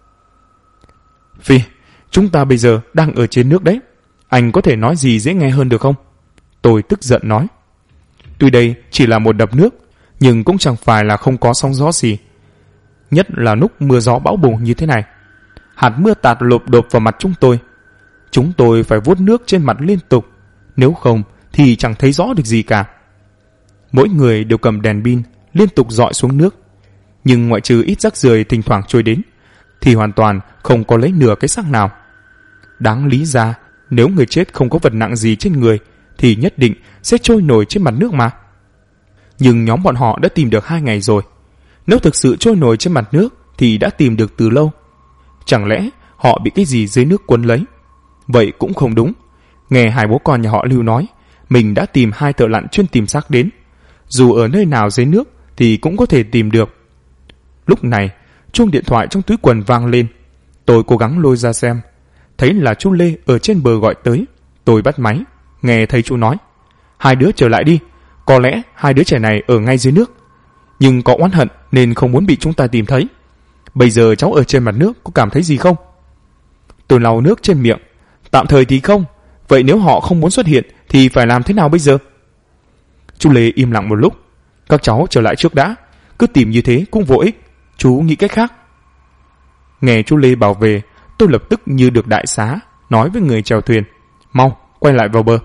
Phi, chúng ta bây giờ đang ở trên nước đấy, anh có thể nói gì dễ nghe hơn được không? Tôi tức giận nói. Tuy đây chỉ là một đập nước, nhưng cũng chẳng phải là không có sóng gió gì. Nhất là lúc mưa gió bão bùng như thế này. Hạt mưa tạt lộp độp vào mặt chúng tôi. Chúng tôi phải vuốt nước trên mặt liên tục, nếu không thì chẳng thấy rõ được gì cả. Mỗi người đều cầm đèn pin liên tục dọi xuống nước, nhưng ngoại trừ ít rác rưởi thỉnh thoảng trôi đến thì hoàn toàn không có lấy nửa cái xác nào. Đáng lý ra, nếu người chết không có vật nặng gì trên người thì nhất định sẽ trôi nổi trên mặt nước mà. Nhưng nhóm bọn họ đã tìm được 2 ngày rồi. Nếu thực sự trôi nổi trên mặt nước thì đã tìm được từ lâu. Chẳng lẽ họ bị cái gì dưới nước cuốn lấy? Vậy cũng không đúng. Nghe hai bố con nhà họ Lưu nói, mình đã tìm 2 thợ lặn chuyên tìm xác đến. Dù ở nơi nào dưới nước thì cũng có thể tìm được. Lúc này, chuông điện thoại trong túi quần vang lên. Tôi cố gắng lôi ra xem. Thấy là chú Lê ở trên bờ gọi tới. Tôi bắt máy, nghe thấy chú nói: 2 đứa trở lại đi, có lẽ 2 đứa trẻ này ở ngay dưới nước, nhưng có oán hận nên không muốn bị chúng ta tìm thấy. Bây giờ cháu ở trên mặt nước có cảm thấy gì không? Tôi lau nước trên miệng. Tạm thời thì không. Vậy nếu họ không muốn xuất hiện thì phải làm thế nào bây giờ? Chú Lê im lặng một lúc. Các cháu trở lại trước đã, cứ tìm như thế cũng vô ích, chú nghĩ cách khác. Nghe chú Lê bảo về, tôi lập tức như được đại xá, nói với người chèo thuyền: mau quay lại vào bờ.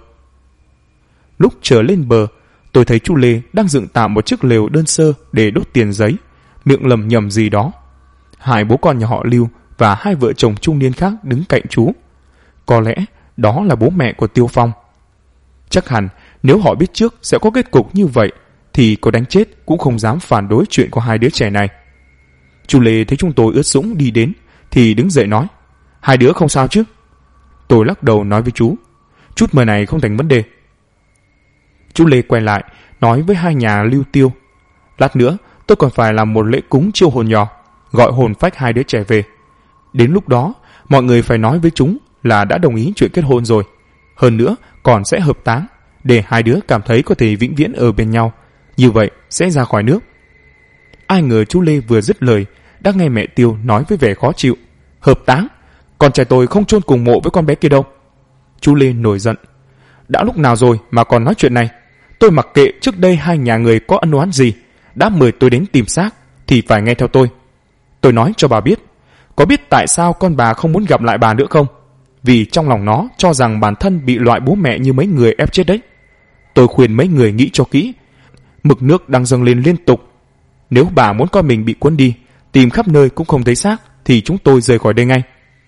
Lúc trở lên bờ, tôi thấy chú Lê đang dựng tạm một chiếc lều đơn sơ để đốt tiền giấy, miệng lầm nhầm gì đó. Hai bố con nhà họ Lưu và 2 vợ chồng trung niên khác đứng cạnh chú. Có lẽ đó là bố mẹ của Tiêu Phong. Chắc hẳn nếu họ biết trước sẽ có kết cục như vậy thì có đánh chết cũng không dám phản đối chuyện của 2 đứa trẻ này. Chú Lê thấy chúng tôi ướt sũng đi đến thì đứng dậy nói: 2 đứa không sao chứ? Tôi lắc đầu nói với chú: chút mờ này không thành vấn đề. Chú Lê quay lại nói với 2 nhà Lưu Tiêu: lát nữa tôi còn phải làm một lễ cúng chiêu hồn nhỏ, gọi hồn phách 2 đứa trẻ về. Đến lúc đó mọi người phải nói với chúng là đã đồng ý chuyện kết hôn rồi. Hơn nữa còn sẽ hợp táng, để 2 đứa cảm thấy có thể vĩnh viễn ở bên nhau, như vậy sẽ ra khỏi nước. Ai ngờ chú Lê vừa dứt lời đã nghe mẹ Tiêu nói với vẻ khó chịu: hợp táng? Con trai tôi không chôn cùng mộ với con bé kia đâu. Chú Lê nổi giận: đã lúc nào rồi mà còn nói chuyện này? Tôi mặc kệ trước đây hai nhà người có ân oán gì, đã mời tôi đến tìm xác thì phải nghe theo tôi. Tôi nói cho bà biết, có biết tại sao con bà không muốn gặp lại bà nữa không? Vì trong lòng nó cho rằng bản thân bị loại bố mẹ như mấy người ép chết đấy. Tôi khuyên mấy người nghĩ cho kỹ, mực nước đang dâng lên liên tục. Nếu bà muốn con mình bị cuốn đi, tìm khắp nơi cũng không thấy xác, thì chúng tôi rời khỏi đây ngay.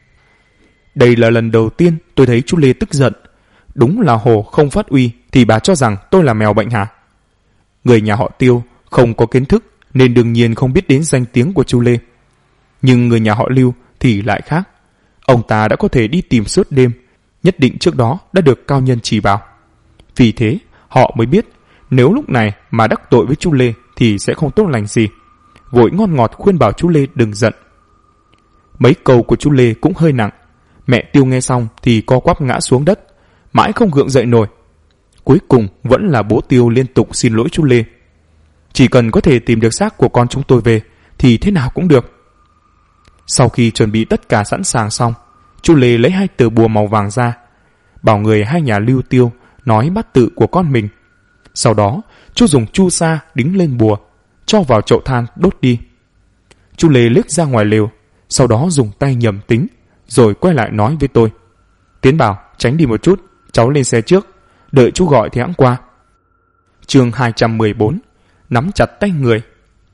Đây là lần đầu tiên tôi thấy chú Lê tức giận. Đúng là hồ không phát uy thì bà cho rằng tôi là mèo bệnh hả? Người nhà họ Tiêu không có kiến thức nên đương nhiên không biết đến danh tiếng của chú Lê. Nhưng người nhà họ Lưu thì lại khác. Ông ta đã có thể đi tìm suốt đêm, nhất định trước đó đã được cao nhân chỉ bảo. Vì thế họ mới biết nếu lúc này mà đắc tội với chú Lê thì sẽ không tốt lành gì. Vội ngon ngọt khuyên bảo chú Lê đừng giận. Mấy câu của chú Lê cũng hơi nặng. Mẹ Tiêu nghe xong thì co quắp ngã xuống đất, mãi không gượng dậy nổi. Cuối cùng vẫn là bố Tiêu liên tục xin lỗi chú Lê. Chỉ cần có thể tìm được xác của con chúng tôi về thì thế nào cũng được. Sau khi chuẩn bị tất cả sẵn sàng xong, chú Lê lấy 2 tờ bùa màu vàng ra, bảo người hai nhà Lưu Tiêu nói bát tự của con mình. Sau đó chú dùng chu sa đính lên bùa, cho vào chậu than đốt đi. Chú Lê liếc ra ngoài lều, sau đó dùng tay nhầm tính, rồi quay lại nói với tôi: Tiến Bảo, tránh đi một chút, cháu lên xe trước, đợi chú gọi thì hẵng qua. Chương 214: Nắm chặt tay người.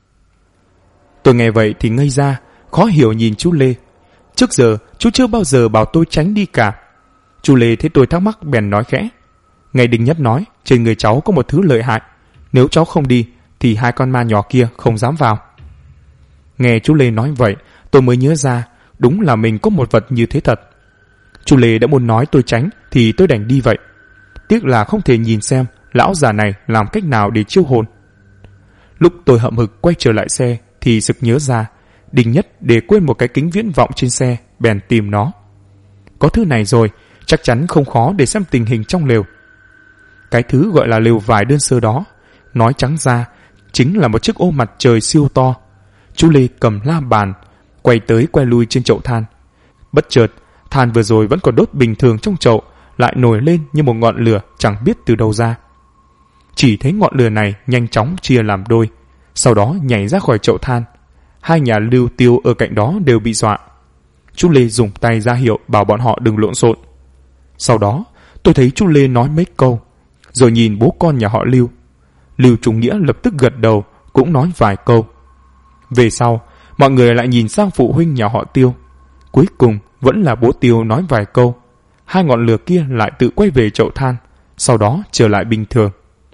Tôi nghe vậy thì ngây ra, khó hiểu nhìn chú Lê. Trước giờ chú chưa bao giờ bảo tôi tránh đi cả. Chú Lê thấy tôi thắc mắc bèn nói khẽ: Ngày Đinh Nhất nói trên người cháu có một thứ lợi hại, nếu cháu không đi thì 2 con ma nhỏ kia không dám vào. Nghe chú Lê nói vậy, tôi mới nhớ ra đúng là mình có một vật như thế thật. Chú Lê đã muốn nói tôi tránh thì tôi đành đi vậy. Tiếc là không thể nhìn xem lão già này làm cách nào để chiêu hồn. Lúc tôi hậm hực quay trở lại xe thì sực nhớ ra Đinh Nhất để quên một cái kính viễn vọng trên xe, bèn tìm nó. Có thứ này rồi, chắc chắn không khó để xem tình hình trong lều. Cái thứ gọi là lều vải đơn sơ đó, nói trắng ra chính là một chiếc ô mặt trời siêu to. Chú Lê cầm la bàn, quay tới quay lui trên chậu than. Bất chợt, than vừa rồi vẫn còn đốt bình thường trong chậu lại nổi lên như một ngọn lửa chẳng biết từ đâu ra. Chỉ thấy ngọn lửa này nhanh chóng chia làm đôi, sau đó nhảy ra khỏi chậu than. Hai nhà Lưu Tiêu ở cạnh đó đều bị dọa. Chú Lê dùng tay ra hiệu bảo bọn họ đừng lộn xộn. Sau đó tôi thấy chú Lê nói mấy câu, rồi nhìn bố con nhà họ Lưu. Lưu Trung Nghĩa lập tức gật đầu, cũng nói vài câu. Về sau mọi người lại nhìn sang phụ huynh nhà họ Tiêu. Cuối cùng vẫn là bố Tiêu nói vài câu. 2 ngọn lửa kia lại tự quay về chậu than, sau đó trở lại bình thường.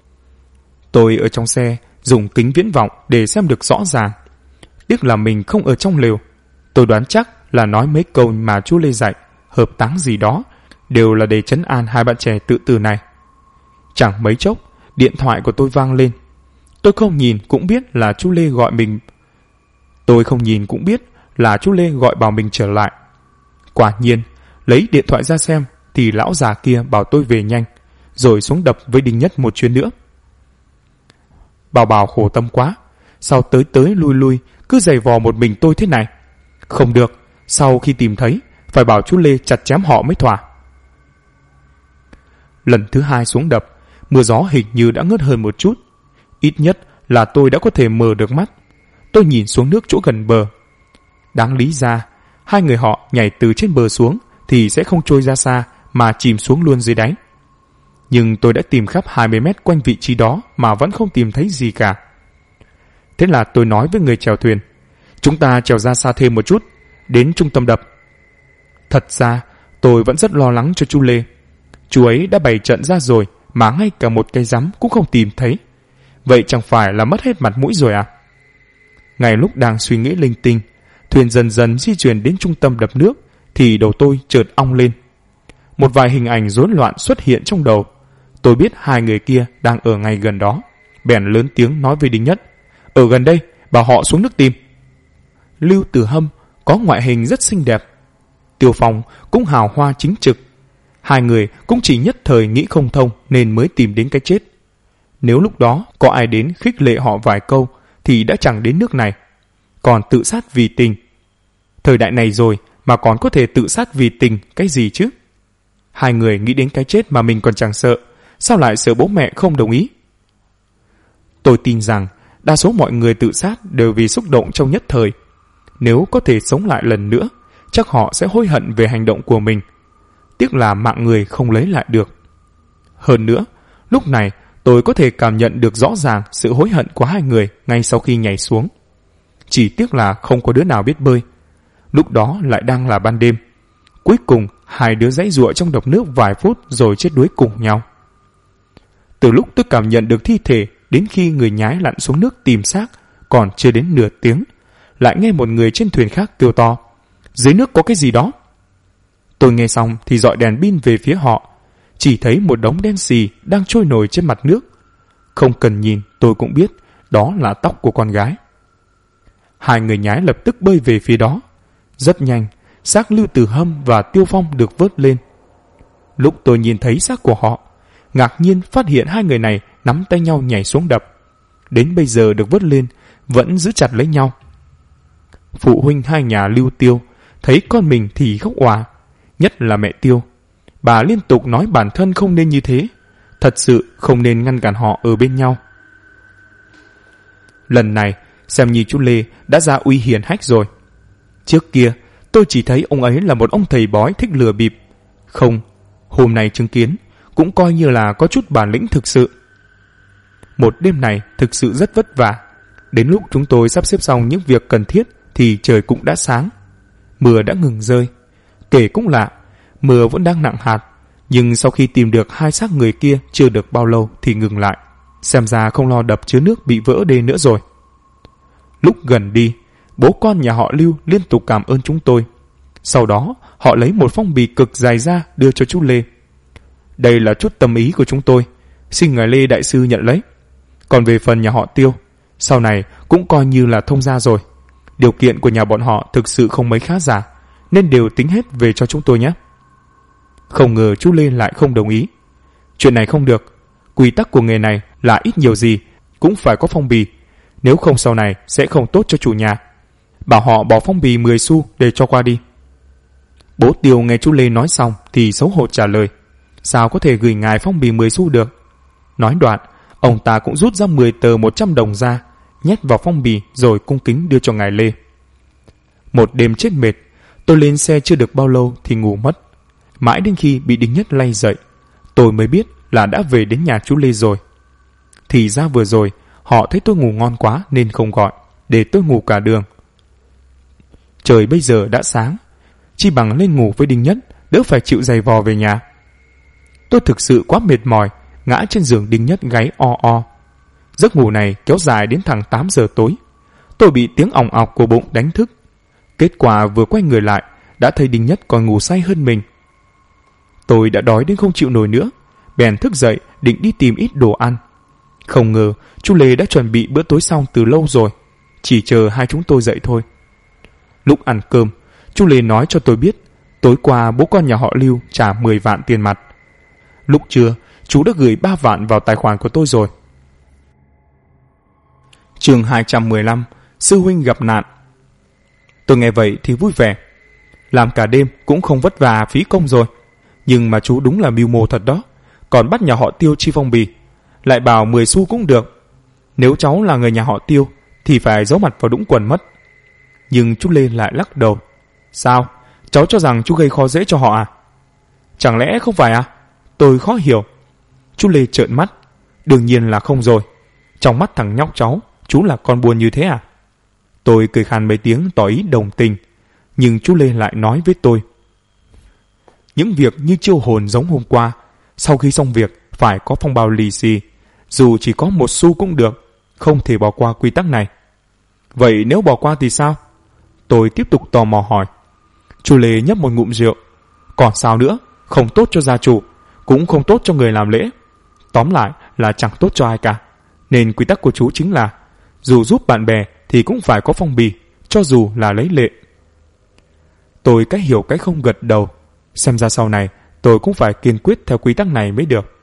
Tôi ở trong xe dùng kính viễn vọng để xem được rõ ràng. Tiếc là mình không ở trong lều. Tôi đoán chắc là nói mấy câu mà chú Lê dạy, hợp táng gì đó, đều là để trấn an 2 bạn trẻ tự tử này. Chẳng mấy chốc, điện thoại của tôi vang lên. Tôi không nhìn cũng biết là chú Lê gọi mình. Bảo mình trở lại. Quả nhiên, lấy điện thoại ra xem thì lão già kia bảo tôi về nhanh, rồi xuống đập với Đinh Nhất một chuyến nữa. Bảo khổ tâm quá, sao tới lui lui cứ giày vò một mình tôi thế này? Không được, sau khi tìm thấy phải bảo chú Lê chặt chém họ mới thỏa. Lần thứ 2 xuống đập, mưa gió hình như đã ngớt hơn một chút. Ít nhất là tôi đã có thể mở được mắt. Tôi nhìn xuống nước chỗ gần bờ. Đáng lý ra 2 người họ nhảy từ trên bờ xuống thì sẽ không trôi ra xa mà chìm xuống luôn dưới đáy. Nhưng tôi đã tìm khắp 20 mét quanh vị trí đó mà vẫn không tìm thấy gì cả. Thế là tôi nói với người chèo thuyền: Chúng ta chèo ra xa thêm một chút, đến trung tâm đập. Thật ra tôi vẫn rất lo lắng cho chú Lê. Chú ấy đã bày trận ra rồi mà ngay cả một cây rắm cũng không tìm thấy. Vậy chẳng phải là mất hết mặt mũi rồi à? Ngay lúc đang suy nghĩ linh tinh, thuyền dần dần di chuyển đến trung tâm đập nước thì đầu tôi chợt ong lên. Một vài hình ảnh rối loạn xuất hiện trong đầu. Tôi biết 2 người kia đang ở ngay gần đó, bèn lớn tiếng nói với Đinh Nhất: Ở gần đây, bảo họ xuống nước tìm. Lưu Tử Hâm có ngoại hình rất xinh đẹp, Tiêu Phong cũng hào hoa chính trực. 2 người cũng chỉ nhất thời nghĩ không thông nên mới tìm đến cái chết. Nếu lúc đó có ai đến khích lệ họ vài câu thì đã chẳng đến nước này. Còn tự sát vì tình, thời đại này rồi mà còn có thể tự sát vì tình cái gì chứ? Hai người nghĩ đến cái chết mà mình còn chẳng sợ, sao lại sợ bố mẹ không đồng ý? Tôi tin rằng đa số mọi người tự sát đều vì xúc động trong nhất thời. Nếu có thể sống lại lần nữa, chắc họ sẽ hối hận về hành động của mình. Tiếc là mạng người không lấy lại được. Hơn nữa, lúc này tôi có thể cảm nhận được rõ ràng sự hối hận của hai người ngay sau khi nhảy xuống. Chỉ tiếc là không có đứa nào biết bơi. Lúc đó lại đang là ban đêm. Cuối cùng, hai đứa giãy giụa trong đập nước vài phút rồi chết đuối cùng nhau. Từ lúc tôi cảm nhận được thi thể đến khi người nhái lặn xuống nước tìm xác, còn chưa đến nửa tiếng, lại nghe một người trên thuyền khác kêu to: dưới nước có cái gì đó. Tôi nghe xong thì dọi đèn pin về phía họ, chỉ thấy một đống đen xì đang trôi nổi trên mặt nước. Không cần nhìn tôi cũng biết đó là tóc của con gái. Hai người nhái lập tức bơi về phía đó. Rất nhanh, xác Lưu Tử Hâm và Tiêu Phong được vớt lên. Lúc tôi nhìn thấy xác của họ, ngạc nhiên phát hiện hai người này nắm tay nhau nhảy xuống đập. Đến bây giờ được vớt lên, vẫn giữ chặt lấy nhau. Phụ huynh hai nhà Lưu Tiêu thấy con mình thì khóc òa, nhất là mẹ Tiêu. Bà liên tục nói bản thân không nên như thế, thật sự không nên ngăn cản họ ở bên nhau. Lần này, xem như chú Lê đã ra uy hiển hách rồi. Trước kia, tôi chỉ thấy ông ấy là một ông thầy bói thích lừa bịp. Không, hôm nay chứng kiến, cũng coi như là có chút bản lĩnh thực sự. Một đêm này thực sự rất vất vả. Đến lúc chúng tôi sắp xếp xong những việc cần thiết thì trời cũng đã sáng. Mưa đã ngừng rơi. Kể cũng lạ, mưa vẫn đang nặng hạt, nhưng sau khi tìm được hai xác người kia chưa được bao lâu thì ngừng lại. Xem ra không lo đập chứa nước bị vỡ đê nữa rồi. Lúc gần đi, bố con nhà họ Lưu liên tục cảm ơn chúng tôi. Sau đó, họ lấy một phong bì cực dài ra đưa cho chú Lê. Đây là chút tâm ý của chúng tôi, xin ngài Lê đại sư nhận lấy. Còn về phần nhà họ Tiêu, sau này cũng coi như là thông gia rồi. Điều kiện của nhà bọn họ thực sự không mấy khá giả, nên đều tính hết về cho chúng tôi nhé. Không ngờ chú Lê lại không đồng ý. Chuyện này không được. Quy tắc của nghề này là ít nhiều gì cũng phải có phong bì, nếu không sau này sẽ không tốt cho chủ nhà. Bảo họ bỏ phong bì 10 xu để cho qua đi. Bố Tiêu nghe chú Lê nói xong thì xấu hổ trả lời: sao có thể gửi ngài phong bì 10 xu được? Nói đoạn, ông ta cũng rút ra 10 tờ 100 đồng ra, nhét vào phong bì rồi cung kính đưa cho ngài Lê. Một đêm chết mệt, tôi lên xe chưa được bao lâu thì ngủ mất. Mãi đến khi bị Đinh Nhất lay dậy, tôi mới biết là đã về đến nhà chú Lê rồi. Thì ra vừa rồi, họ thấy tôi ngủ ngon quá nên không gọi, để tôi ngủ cả đường. Trời bây giờ đã sáng, chi bằng lên ngủ với Đinh Nhất, đỡ phải chịu giày vò về nhà. Tôi thực sự quá mệt mỏi, ngã trên giường Đinh Nhất gáy o o. Giấc ngủ này kéo dài đến thẳng 8 giờ tối. Tôi bị tiếng òng ọc của bụng đánh thức. Kết quả vừa quay người lại, đã thấy Đinh Nhất còn ngủ say hơn mình. Tôi đã đói đến không chịu nổi nữa, bèn thức dậy định đi tìm ít đồ ăn. Không ngờ chú Lê đã chuẩn bị bữa tối xong từ lâu rồi, chỉ chờ hai chúng tôi dậy thôi. Lúc ăn cơm, chú Lê nói cho tôi biết tối qua bố con nhà họ Lưu trả 10 vạn tiền mặt. Lúc trưa, chú đã gửi 3 vạn vào tài khoản của tôi rồi. Chương 215, sư huynh gặp nạn. Tôi nghe vậy thì vui vẻ. Làm cả đêm cũng không vất vả phí công rồi. Nhưng mà chú đúng là mưu mô thật đó. Còn bắt nhà họ Tiêu chi phong bì, lại bảo 10 xu cũng được. Nếu cháu là người nhà họ Tiêu thì phải giấu mặt vào đũng quần mất. Nhưng chú Lê lại lắc đầu. Sao? Cháu cho rằng chú gây khó dễ cho họ à? Chẳng lẽ không phải à? Tôi khó hiểu. Chú Lê trợn mắt. Đương nhiên là không rồi. Trong mắt thằng nhóc cháu, chú là con buôn như thế à? Tôi cười khan mấy tiếng tỏ ý đồng tình. Nhưng chú Lê lại nói với tôi: những việc như chiêu hồn giống hôm qua, sau khi xong việc phải có phong bao lì xì, dù chỉ có 1 xu cũng được, không thể bỏ qua quy tắc này. Vậy nếu bỏ qua thì sao? Tôi tiếp tục tò mò hỏi. Chú Lê nhấp một ngụm rượu. Còn sao nữa, không tốt cho gia chủ, cũng không tốt cho người làm lễ. Tóm lại là chẳng tốt cho ai cả. Nên quy tắc của chú chính là dù giúp bạn bè thì cũng phải có phong bì, cho dù là lấy lệ. Tôi cái hiểu cái không gật đầu. Xem ra sau này tôi cũng phải kiên quyết theo quy tắc này mới được.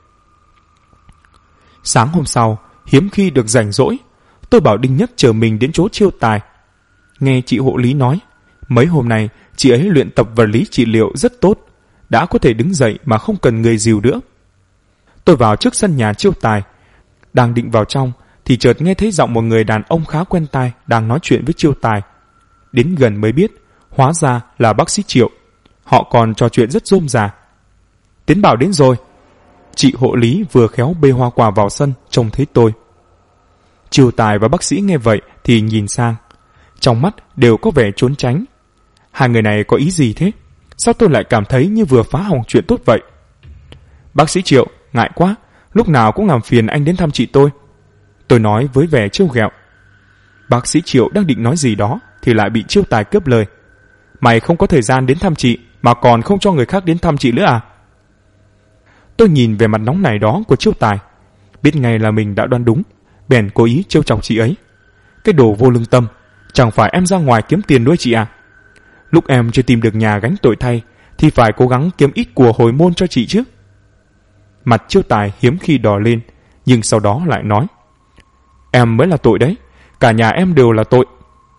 Sáng hôm sau, hiếm khi được rảnh rỗi, tôi bảo Đinh Nhất chờ mình đến chỗ chiêu tài. Nghe chị hộ lý nói, mấy hôm nay chị ấy luyện tập vật lý trị liệu rất tốt, đã có thể đứng dậy mà không cần người dìu nữa. Tôi vào trước sân nhà Chiêu Tài, đang định vào trong thì chợt nghe thấy giọng một người đàn ông khá quen tai đang nói chuyện với Chiêu Tài. Đến gần mới biết, hóa ra là bác sĩ Triệu. Họ còn trò chuyện rất rôm rả. Tiến Bảo đến rồi. Chị hộ lý vừa khéo bê hoa quả vào sân trông thấy tôi. Chiêu Tài và bác sĩ nghe vậy thì nhìn sang, trong mắt đều có vẻ trốn tránh. Hai người này có ý gì thế? Sao tôi lại cảm thấy như vừa phá hỏng chuyện tốt vậy? Bác sĩ Triệu, ngại quá, lúc nào cũng làm phiền anh đến thăm chị tôi nói với vẻ trêu ghẹo. Bác sĩ Triệu đang định nói gì đó thì lại bị Chiêu Tài cướp lời. Mày không có thời gian đến thăm chị mà còn không cho người khác đến thăm chị nữa à? Tôi nhìn về mặt nóng nảy đó của Chiêu Tài, biết ngay là mình đã đoán đúng, bèn cố ý trêu chọc chị ấy. Cái đồ vô lương tâm, chẳng phải em ra ngoài kiếm tiền nuôi chị à? Lúc em chưa tìm được nhà gánh tội thay thì phải cố gắng kiếm ít của hồi môn cho chị chứ. Mặt Chiêu Tài hiếm khi đỏ lên, nhưng sau đó lại nói: Em mới là tội đấy, cả nhà em đều là tội.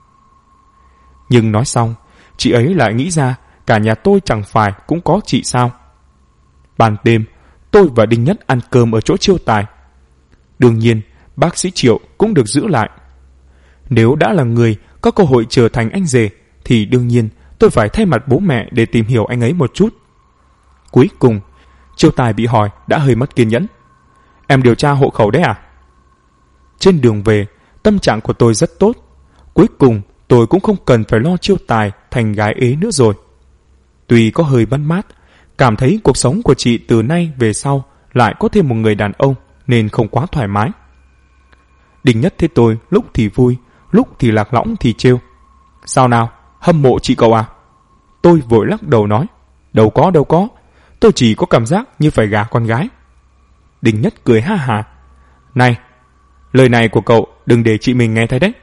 Nhưng nói xong, chị ấy lại nghĩ ra cả nhà tôi chẳng phải cũng có chị sao? Ban đêm, tôi và Đinh Nhất ăn cơm ở chỗ Chiêu Tài. Đương nhiên, bác sĩ Triệu cũng được giữ lại. Nếu đã là người có cơ hội trở thành anh rể, thì đương nhiên tôi phải thay mặt bố mẹ để tìm hiểu anh ấy một chút. Cuối cùng, Chiêu Tài bị hỏi đã hơi mất kiên nhẫn. Em điều tra hộ khẩu đấy à? Trên đường về, tâm trạng của tôi rất tốt. Cuối cùng, tôi cũng không cần phải lo Chiêu Tài thành gái ế nữa rồi. Tuy có hơi mất mát, cảm thấy cuộc sống của chị từ nay về sau lại có thêm một người đàn ông nên không quá thoải mái. Đinh Nhất thấy tôi lúc thì vui, lúc thì lạc lõng thì trêu. Sao nào, hâm mộ chị cậu à? Tôi vội lắc đầu nói: Đâu có, tôi chỉ có cảm giác như phải gả con gái. Đinh Nhất cười ha hả: Này, lời này của cậu đừng để chị mình nghe thấy đấy.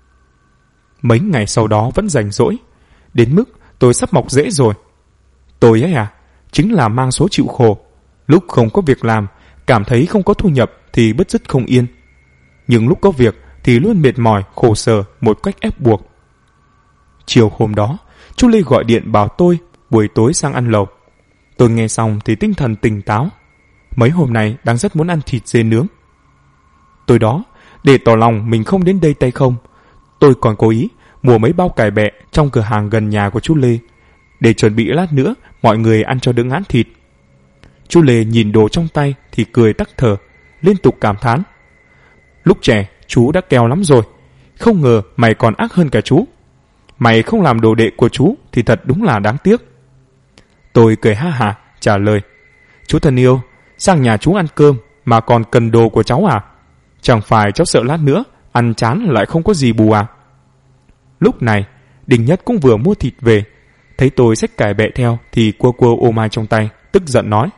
Mấy ngày sau đó vẫn rảnh rỗi, đến mức tôi sắp mọc rễ rồi. Tôi ấy à, chính là mang số chịu khổ. Lúc không có việc làm, cảm thấy không có thu nhập thì bứt rứt không yên. Nhưng lúc có việc thì luôn mệt mỏi, khổ sở một cách ép buộc. Chiều hôm đó, chú Lê gọi điện bảo tôi buổi tối sang ăn lẩu. Tôi nghe xong thì tinh thần tỉnh táo. Mấy hôm nay đang rất muốn ăn thịt dê nướng. Tối đó, để tỏ lòng mình không đến đây tay không, tôi còn cố ý mua mấy bao cải bẹ trong cửa hàng gần nhà của chú Lê, để chuẩn bị lát nữa mọi người ăn cho đỡ ngán thịt. Chú Lê nhìn đồ trong tay thì cười tắc thở, liên tục cảm thán: Lúc trẻ chú đã keo lắm rồi, không ngờ mày còn ác hơn cả chú. Mày không làm đồ đệ của chú thì thật đúng là đáng tiếc. Tôi cười ha hả trả lời: Chú thân yêu, sang nhà chú ăn cơm mà còn cần đồ của cháu à? Chẳng phải cháu sợ lát nữa ăn chán lại không có gì bù à? Lúc này, Đinh Nhất cũng vừa mua thịt về, thấy tôi xách cải bẹ theo thì cua ô mai trong tay, tức giận nói: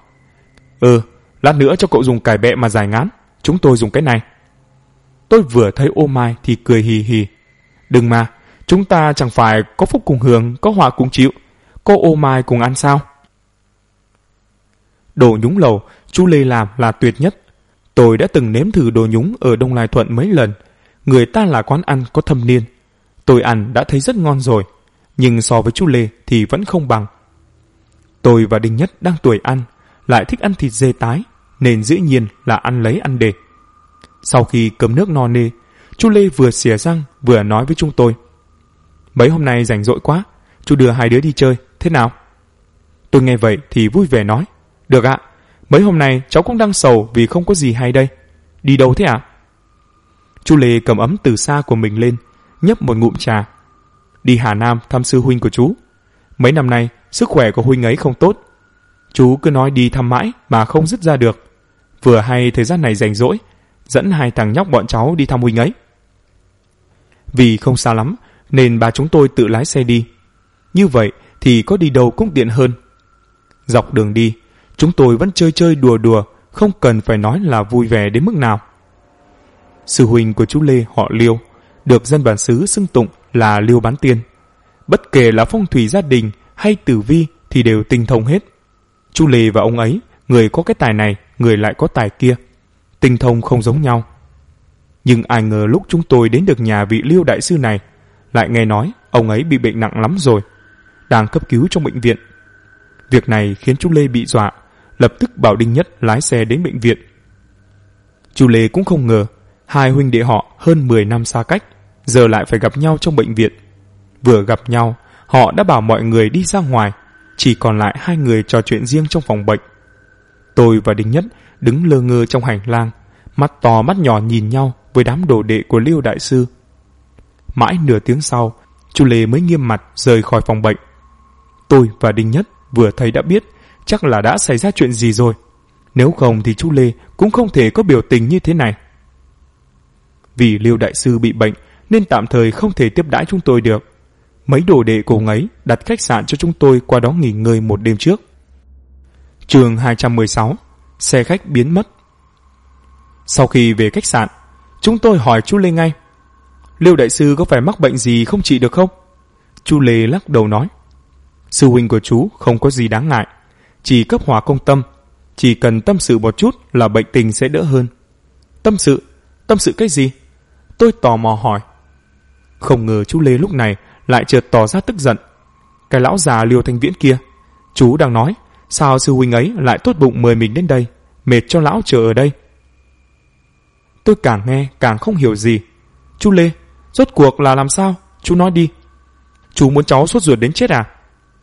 Lát nữa cho cậu dùng cải bẹ mà giải ngán, chúng tôi dùng cái này. Tôi vừa thấy ô mai thì cười hì hì: Đừng mà, chúng ta chẳng phải có phúc cùng hưởng, có họa cùng chịu, có ô mai cùng ăn sao? Đồ nhúng lẩu chú Lê làm là tuyệt nhất. Tôi đã từng nếm thử đồ nhúng ở Đông Lai Thuận mấy lần. Người ta là quán ăn có thâm niên. Tôi ăn đã thấy rất ngon rồi, nhưng so với chú Lê thì vẫn không bằng. Tôi và Đinh Nhất đang tuổi ăn, lại thích ăn thịt dê tái, nên dĩ nhiên là ăn lấy ăn để. Sau khi cơm nước no nê, chú Lê vừa xỉa răng vừa nói với chúng tôi: Mấy hôm nay rảnh rỗi quá, chú đưa hai đứa đi chơi, thế nào? Tôi nghe vậy thì vui vẻ nói: Được ạ, mấy hôm nay cháu cũng đang sầu vì không có gì hay đây. Đi đâu thế ạ? Chú Lê cầm ấm từ xa của mình lên, nhấp một ngụm trà. Đi Hà Nam thăm sư huynh của chú. Mấy năm nay sức khỏe của huynh ấy không tốt. Chú cứ nói đi thăm mãi mà không dứt ra được. Vừa hay thời gian này rảnh rỗi, dẫn hai thằng nhóc bọn cháu đi thăm huynh ấy. Vì không xa lắm nên ba chúng tôi tự lái xe đi. Như vậy thì có đi đâu cũng tiện hơn. Dọc đường đi, chúng tôi vẫn chơi đùa, không cần phải nói là vui vẻ đến mức nào. Sư huynh của chú Lê họ Liêu, được dân bản xứ xưng tụng là Liêu Bán Tiên. Bất kể là phong thủy gia đình hay tử vi thì đều tinh thông hết. Chú Lê và ông ấy, người có cái tài này, người lại có tài kia, tinh thông không giống nhau. Nhưng ai ngờ lúc chúng tôi đến được nhà vị Liêu đại sư này, lại nghe nói ông ấy bị bệnh nặng lắm rồi, đang cấp cứu trong bệnh viện. Việc này khiến chú Lê bị dọa, lập tức bảo Đinh Nhất lái xe đến bệnh viện. Chú Lê cũng không ngờ hai huynh đệ họ hơn 10 năm xa cách, giờ lại phải gặp nhau trong bệnh viện. Vừa gặp nhau, họ đã bảo mọi người đi ra ngoài, chỉ còn lại hai người trò chuyện riêng trong phòng bệnh. Tôi và Đinh Nhất đứng lơ ngơ trong hành lang, mắt to mắt nhỏ nhìn nhau với đám đồ đệ của Liêu đại sư. Mãi nửa tiếng sau, chú Lê mới nghiêm mặt rời khỏi phòng bệnh. Tôi và Đinh Nhất vừa thấy đã biết chắc là đã xảy ra chuyện gì rồi. Nếu không thì chú Lê cũng không thể có biểu tình như thế này. Vì Liêu đại sư bị bệnh nên tạm thời không thể tiếp đãi chúng tôi được. Mấy đồ đệ của ông ấy đặt khách sạn cho chúng tôi qua đó nghỉ ngơi một đêm trước. Chương 216. Xe khách biến mất. Sau khi về khách sạn, chúng tôi hỏi chú Lê ngay: Liêu đại sư có phải mắc bệnh gì không trị được không? Chú Lê lắc đầu nói: Sư huynh của chú không có gì đáng ngại, chỉ cấp hỏa công tâm, chỉ cần tâm sự một chút là bệnh tình sẽ đỡ hơn. Tâm sự? Tâm sự cái gì? Tôi tò mò hỏi. Không ngờ chú Lê lúc này lại chợt tỏ ra tức giận. Cái lão già Liêu Thanh Viễn kia, chú đang nói sao sư huynh ấy lại tốt bụng mời mình đến đây, mệt cho lão chờ ở đây. Tôi càng nghe càng không hiểu gì. Chú Lê, rốt cuộc là làm sao? Chú nói đi. Chú muốn cháu sốt ruột đến chết à?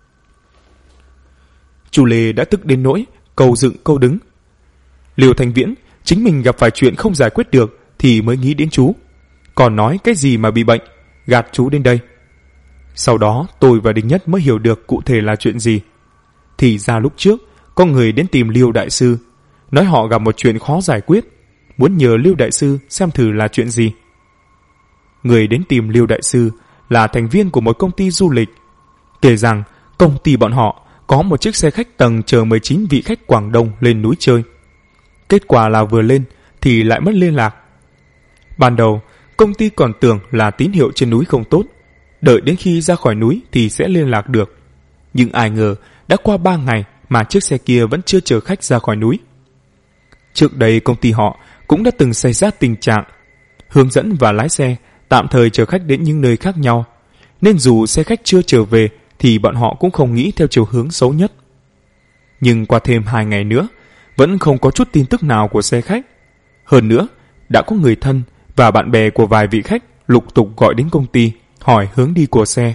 Chú Lê đã tức đến nỗi câu dựng câu đứng. Liêu Thanh Viễn chính mình gặp phải chuyện không giải quyết được thì mới nghĩ đến chú, còn nói cái gì mà bị bệnh, gạt chú đến đây. Sau đó tôi và Đinh Nhất mới hiểu được cụ thể là chuyện gì. Thì ra lúc trước có người đến tìm Liêu đại sư, nói họ gặp một chuyện khó giải quyết, muốn nhờ Liêu đại sư xem thử là chuyện gì. Người đến tìm Liêu đại sư là thành viên của một công ty du lịch, kể rằng công ty bọn họ có một chiếc xe khách tầng chở 19 vị khách Quảng Đông lên núi chơi. Kết quả là vừa lên thì lại mất liên lạc. Ban đầu công ty còn tưởng là tín hiệu trên núi không tốt, đợi đến khi ra khỏi núi thì sẽ liên lạc được. Nhưng ai ngờ đã qua 3 ngày mà chiếc xe kia vẫn chưa chở khách ra khỏi núi. Trước đây công ty họ cũng đã từng xảy ra tình trạng hướng dẫn và lái xe tạm thời chở khách đến những nơi khác nhau, nên dù xe khách chưa trở về thì bọn họ cũng không nghĩ theo chiều hướng xấu nhất. Nhưng qua thêm 2 ngày nữa vẫn không có chút tin tức nào của xe khách. Hơn nữa đã có người thân và bạn bè của vài vị khách lục tục gọi đến công ty hỏi hướng đi của xe.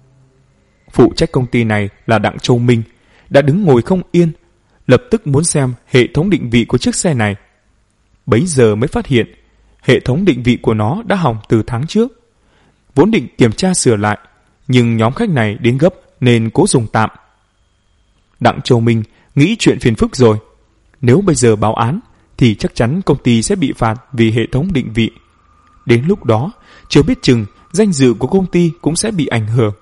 Phụ trách công ty này là Đặng Châu Minh đã đứng ngồi không yên, lập tức muốn xem hệ thống định vị của chiếc xe này. Bấy giờ mới phát hiện hệ thống định vị của nó đã hỏng từ tháng trước. Vốn định kiểm tra sửa lại, nhưng nhóm khách này đến gấp nên cố dùng tạm. Đặng Châu Minh nghĩ chuyện phiền phức rồi. Nếu bây giờ báo án thì chắc chắn công ty sẽ bị phạt vì hệ thống định vị. Đến lúc đó, chưa biết chừng danh dự của công ty cũng sẽ bị ảnh hưởng.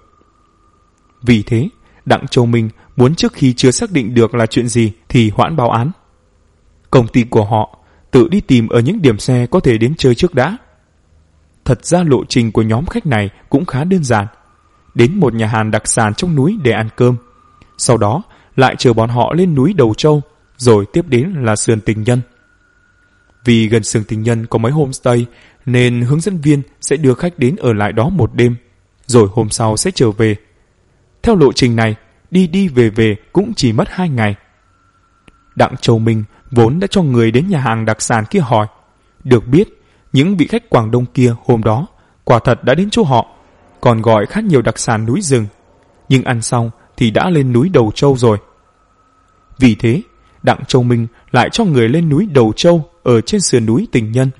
Vì thế, Đặng Châu Minh muốn trước khi chưa xác định được là chuyện gì thì hoãn báo án. Công ty của họ tự đi tìm ở những điểm xe có thể đến chơi trước đã. Thật ra lộ trình của nhóm khách này cũng khá đơn giản. Đến một nhà hàng đặc sản trong núi để ăn cơm. Sau đó lại chờ bọn họ lên núi Đầu Châu, rồi tiếp đến là Sườn Tình Nhân. Vì gần Sườn Tình Nhân có mấy homestay nên hướng dẫn viên sẽ đưa khách đến ở lại đó một đêm, rồi hôm sau sẽ trở về. Theo lộ trình này, đi đi về cũng chỉ mất 2 ngày. Đặng Châu Minh vốn đã cho người đến nhà hàng đặc sản kia hỏi. Được biết, những vị khách Quảng Đông kia hôm đó quả thật đã đến chỗ họ, còn gọi khá nhiều đặc sản núi rừng, nhưng ăn xong thì đã lên núi Đầu Châu rồi. Vì thế, Đặng Châu Minh lại cho người lên núi Đầu Châu ở trên sườn núi Tình Nhân.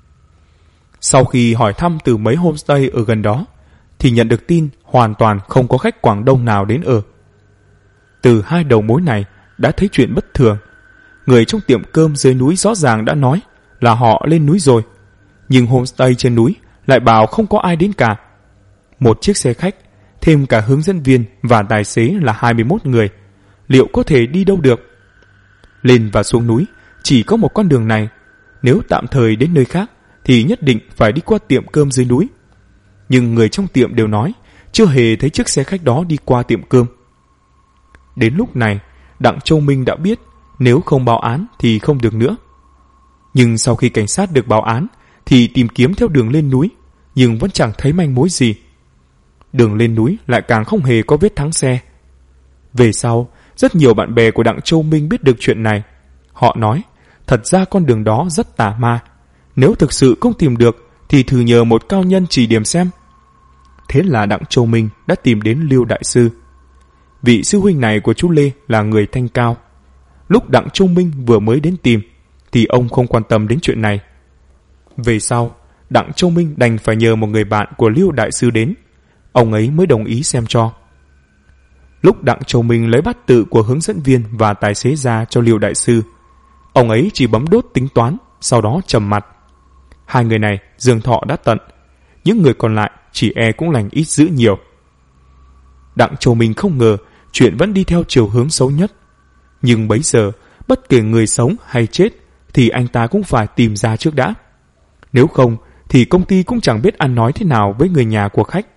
Sau khi hỏi thăm từ mấy homestay ở gần đó, thì nhận được tin hoàn toàn không có khách Quảng Đông nào đến ở. Từ hai đầu mối này đã thấy chuyện bất thường. Người trong tiệm cơm dưới núi rõ ràng đã nói là họ lên núi rồi, nhưng homestay trên núi lại bảo không có ai đến cả. Một chiếc xe khách, thêm cả hướng dẫn viên và tài xế là 21 người, liệu có thể đi đâu được? Lên và xuống núi chỉ có một con đường này, nếu tạm thời đến nơi khác thì nhất định phải đi qua tiệm cơm dưới núi. Nhưng người trong tiệm đều nói chưa hề thấy chiếc xe khách đó đi qua tiệm cơm. Đến lúc này, Đặng Châu Minh đã biết nếu không báo án thì không được nữa. Nhưng sau khi cảnh sát được báo án thì tìm kiếm theo đường lên núi, nhưng vẫn chẳng thấy manh mối gì. Đường lên núi lại càng không hề có vết thắng xe. Về sau, Rất nhiều bạn bè của Đặng Châu Minh biết được chuyện này. Họ nói, thật ra con đường đó rất tà ma. Nếu thực sự không tìm được thì thử nhờ một cao nhân chỉ điểm xem. Thế là Đặng Châu Minh đã tìm đến Liêu Đại Sư. Vị sư huynh này của chú Lê là người thanh cao. Lúc Đặng Châu Minh vừa mới đến tìm thì ông không quan tâm đến chuyện này. Về sau, Đặng Châu Minh đành phải nhờ một người bạn của Liêu Đại Sư đến. Ông ấy mới đồng ý xem cho. Lúc Đặng Châu Minh lấy bát tự của hướng dẫn viên và tài xế ra cho Liêu Đại Sư, ông ấy chỉ bấm đốt tính toán, sau đó trầm mặt. Hai người này dương thọ đã tận, những người còn lại chỉ e cũng lành ít dữ nhiều. Đặng Châu Minh không ngờ chuyện vẫn đi theo chiều hướng xấu nhất. Nhưng bấy giờ, bất kể người sống hay chết thì anh ta cũng phải tìm ra trước đã. Nếu không thì công ty cũng chẳng biết ăn nói thế nào với người nhà của khách.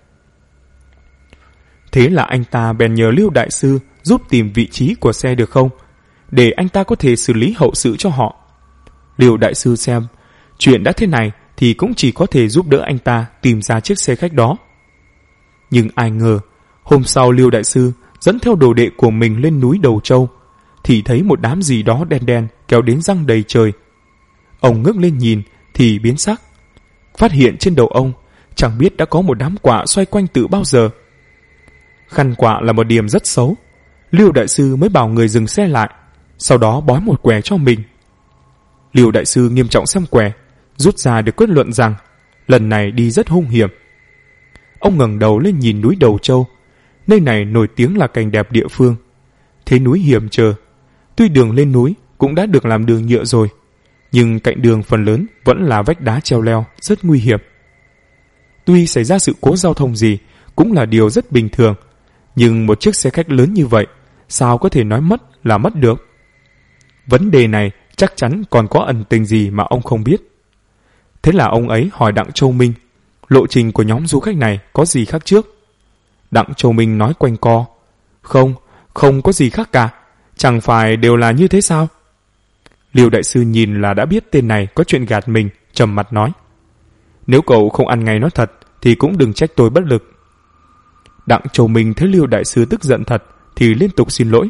Thế là anh ta bèn nhờ Liêu Đại Sư giúp tìm vị trí của xe được không, để anh ta có thể xử lý hậu sự cho họ. Liêu Đại Sư xem chuyện đã thế này thì cũng chỉ có thể giúp đỡ anh ta tìm ra chiếc xe khách đó. Nhưng ai ngờ, hôm sau Liêu Đại Sư dẫn theo đồ đệ của mình lên núi Đầu Châu, thì thấy một đám gì đó đen đen kéo đến răng đầy trời. Ông ngước lên nhìn thì biến sắc, phát hiện trên đầu ông chẳng biết đã có một đám quạ xoay quanh từ bao giờ. Khăn quạ là một điểm rất xấu. Liêu Đại Sư mới bảo người dừng xe lại, sau đó bói một quẻ cho mình. Liêu Đại Sư nghiêm trọng xem quẻ, rút ra được kết luận rằng lần này đi rất hung hiểm. Ông ngẩng đầu lên nhìn núi Đầu Châu. Nơi này nổi tiếng là cảnh đẹp địa phương. Thế núi hiểm trở. Tuy đường lên núi cũng đã được làm đường nhựa rồi, nhưng cạnh đường phần lớn vẫn là vách đá treo leo, rất nguy hiểm. Tuy xảy ra sự cố giao thông gì cũng là điều rất bình thường, nhưng một chiếc xe khách lớn như vậy sao có thể nói mất là mất được. Vấn đề này chắc chắn còn có ẩn tình gì mà ông không biết. Thế là ông ấy hỏi Đặng Châu Minh lộ trình của nhóm du khách này có gì khác trước. Đặng Châu Minh nói quanh co, không có gì khác cả, chẳng phải đều là như thế sao? Liêu Đại Sư nhìn là đã biết tên này có chuyện gạt mình, trầm mặt nói, nếu cậu không ăn ngay nói thật thì cũng đừng trách tôi bất lực. Đặng Châu Minh thấy Liêu Đại Sư tức giận thật thì liên tục xin lỗi.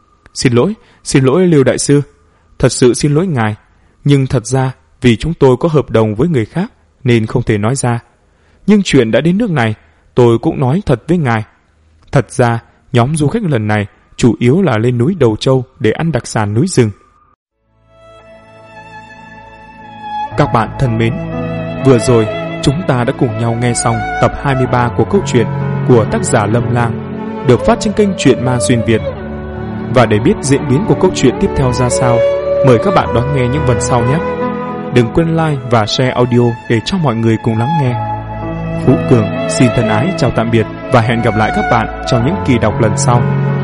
Xin lỗi Liêu Đại Sư, thật sự xin lỗi ngài, nhưng thật ra vì chúng tôi có hợp đồng với người khác nên không thể nói ra. Nhưng chuyện đã đến nước này, tôi cũng nói thật với ngài. Thật ra nhóm du khách lần này chủ yếu là lên núi Đầu Châu để ăn đặc sản núi rừng. Các bạn thân mến, vừa rồi chúng ta đã cùng nhau nghe xong tập 23 của câu chuyện của tác giả Lâm Lang, được phát trên kênh Truyện Ma Xuyên Việt. Và để biết diễn biến của câu chuyện tiếp theo ra sao, mời các bạn đón nghe những phần sau nhé. Đừng quên like và share audio để cho mọi người cùng lắng nghe. Phú Cường xin thân ái chào tạm biệt và hẹn gặp lại các bạn trong những kỳ đọc lần sau.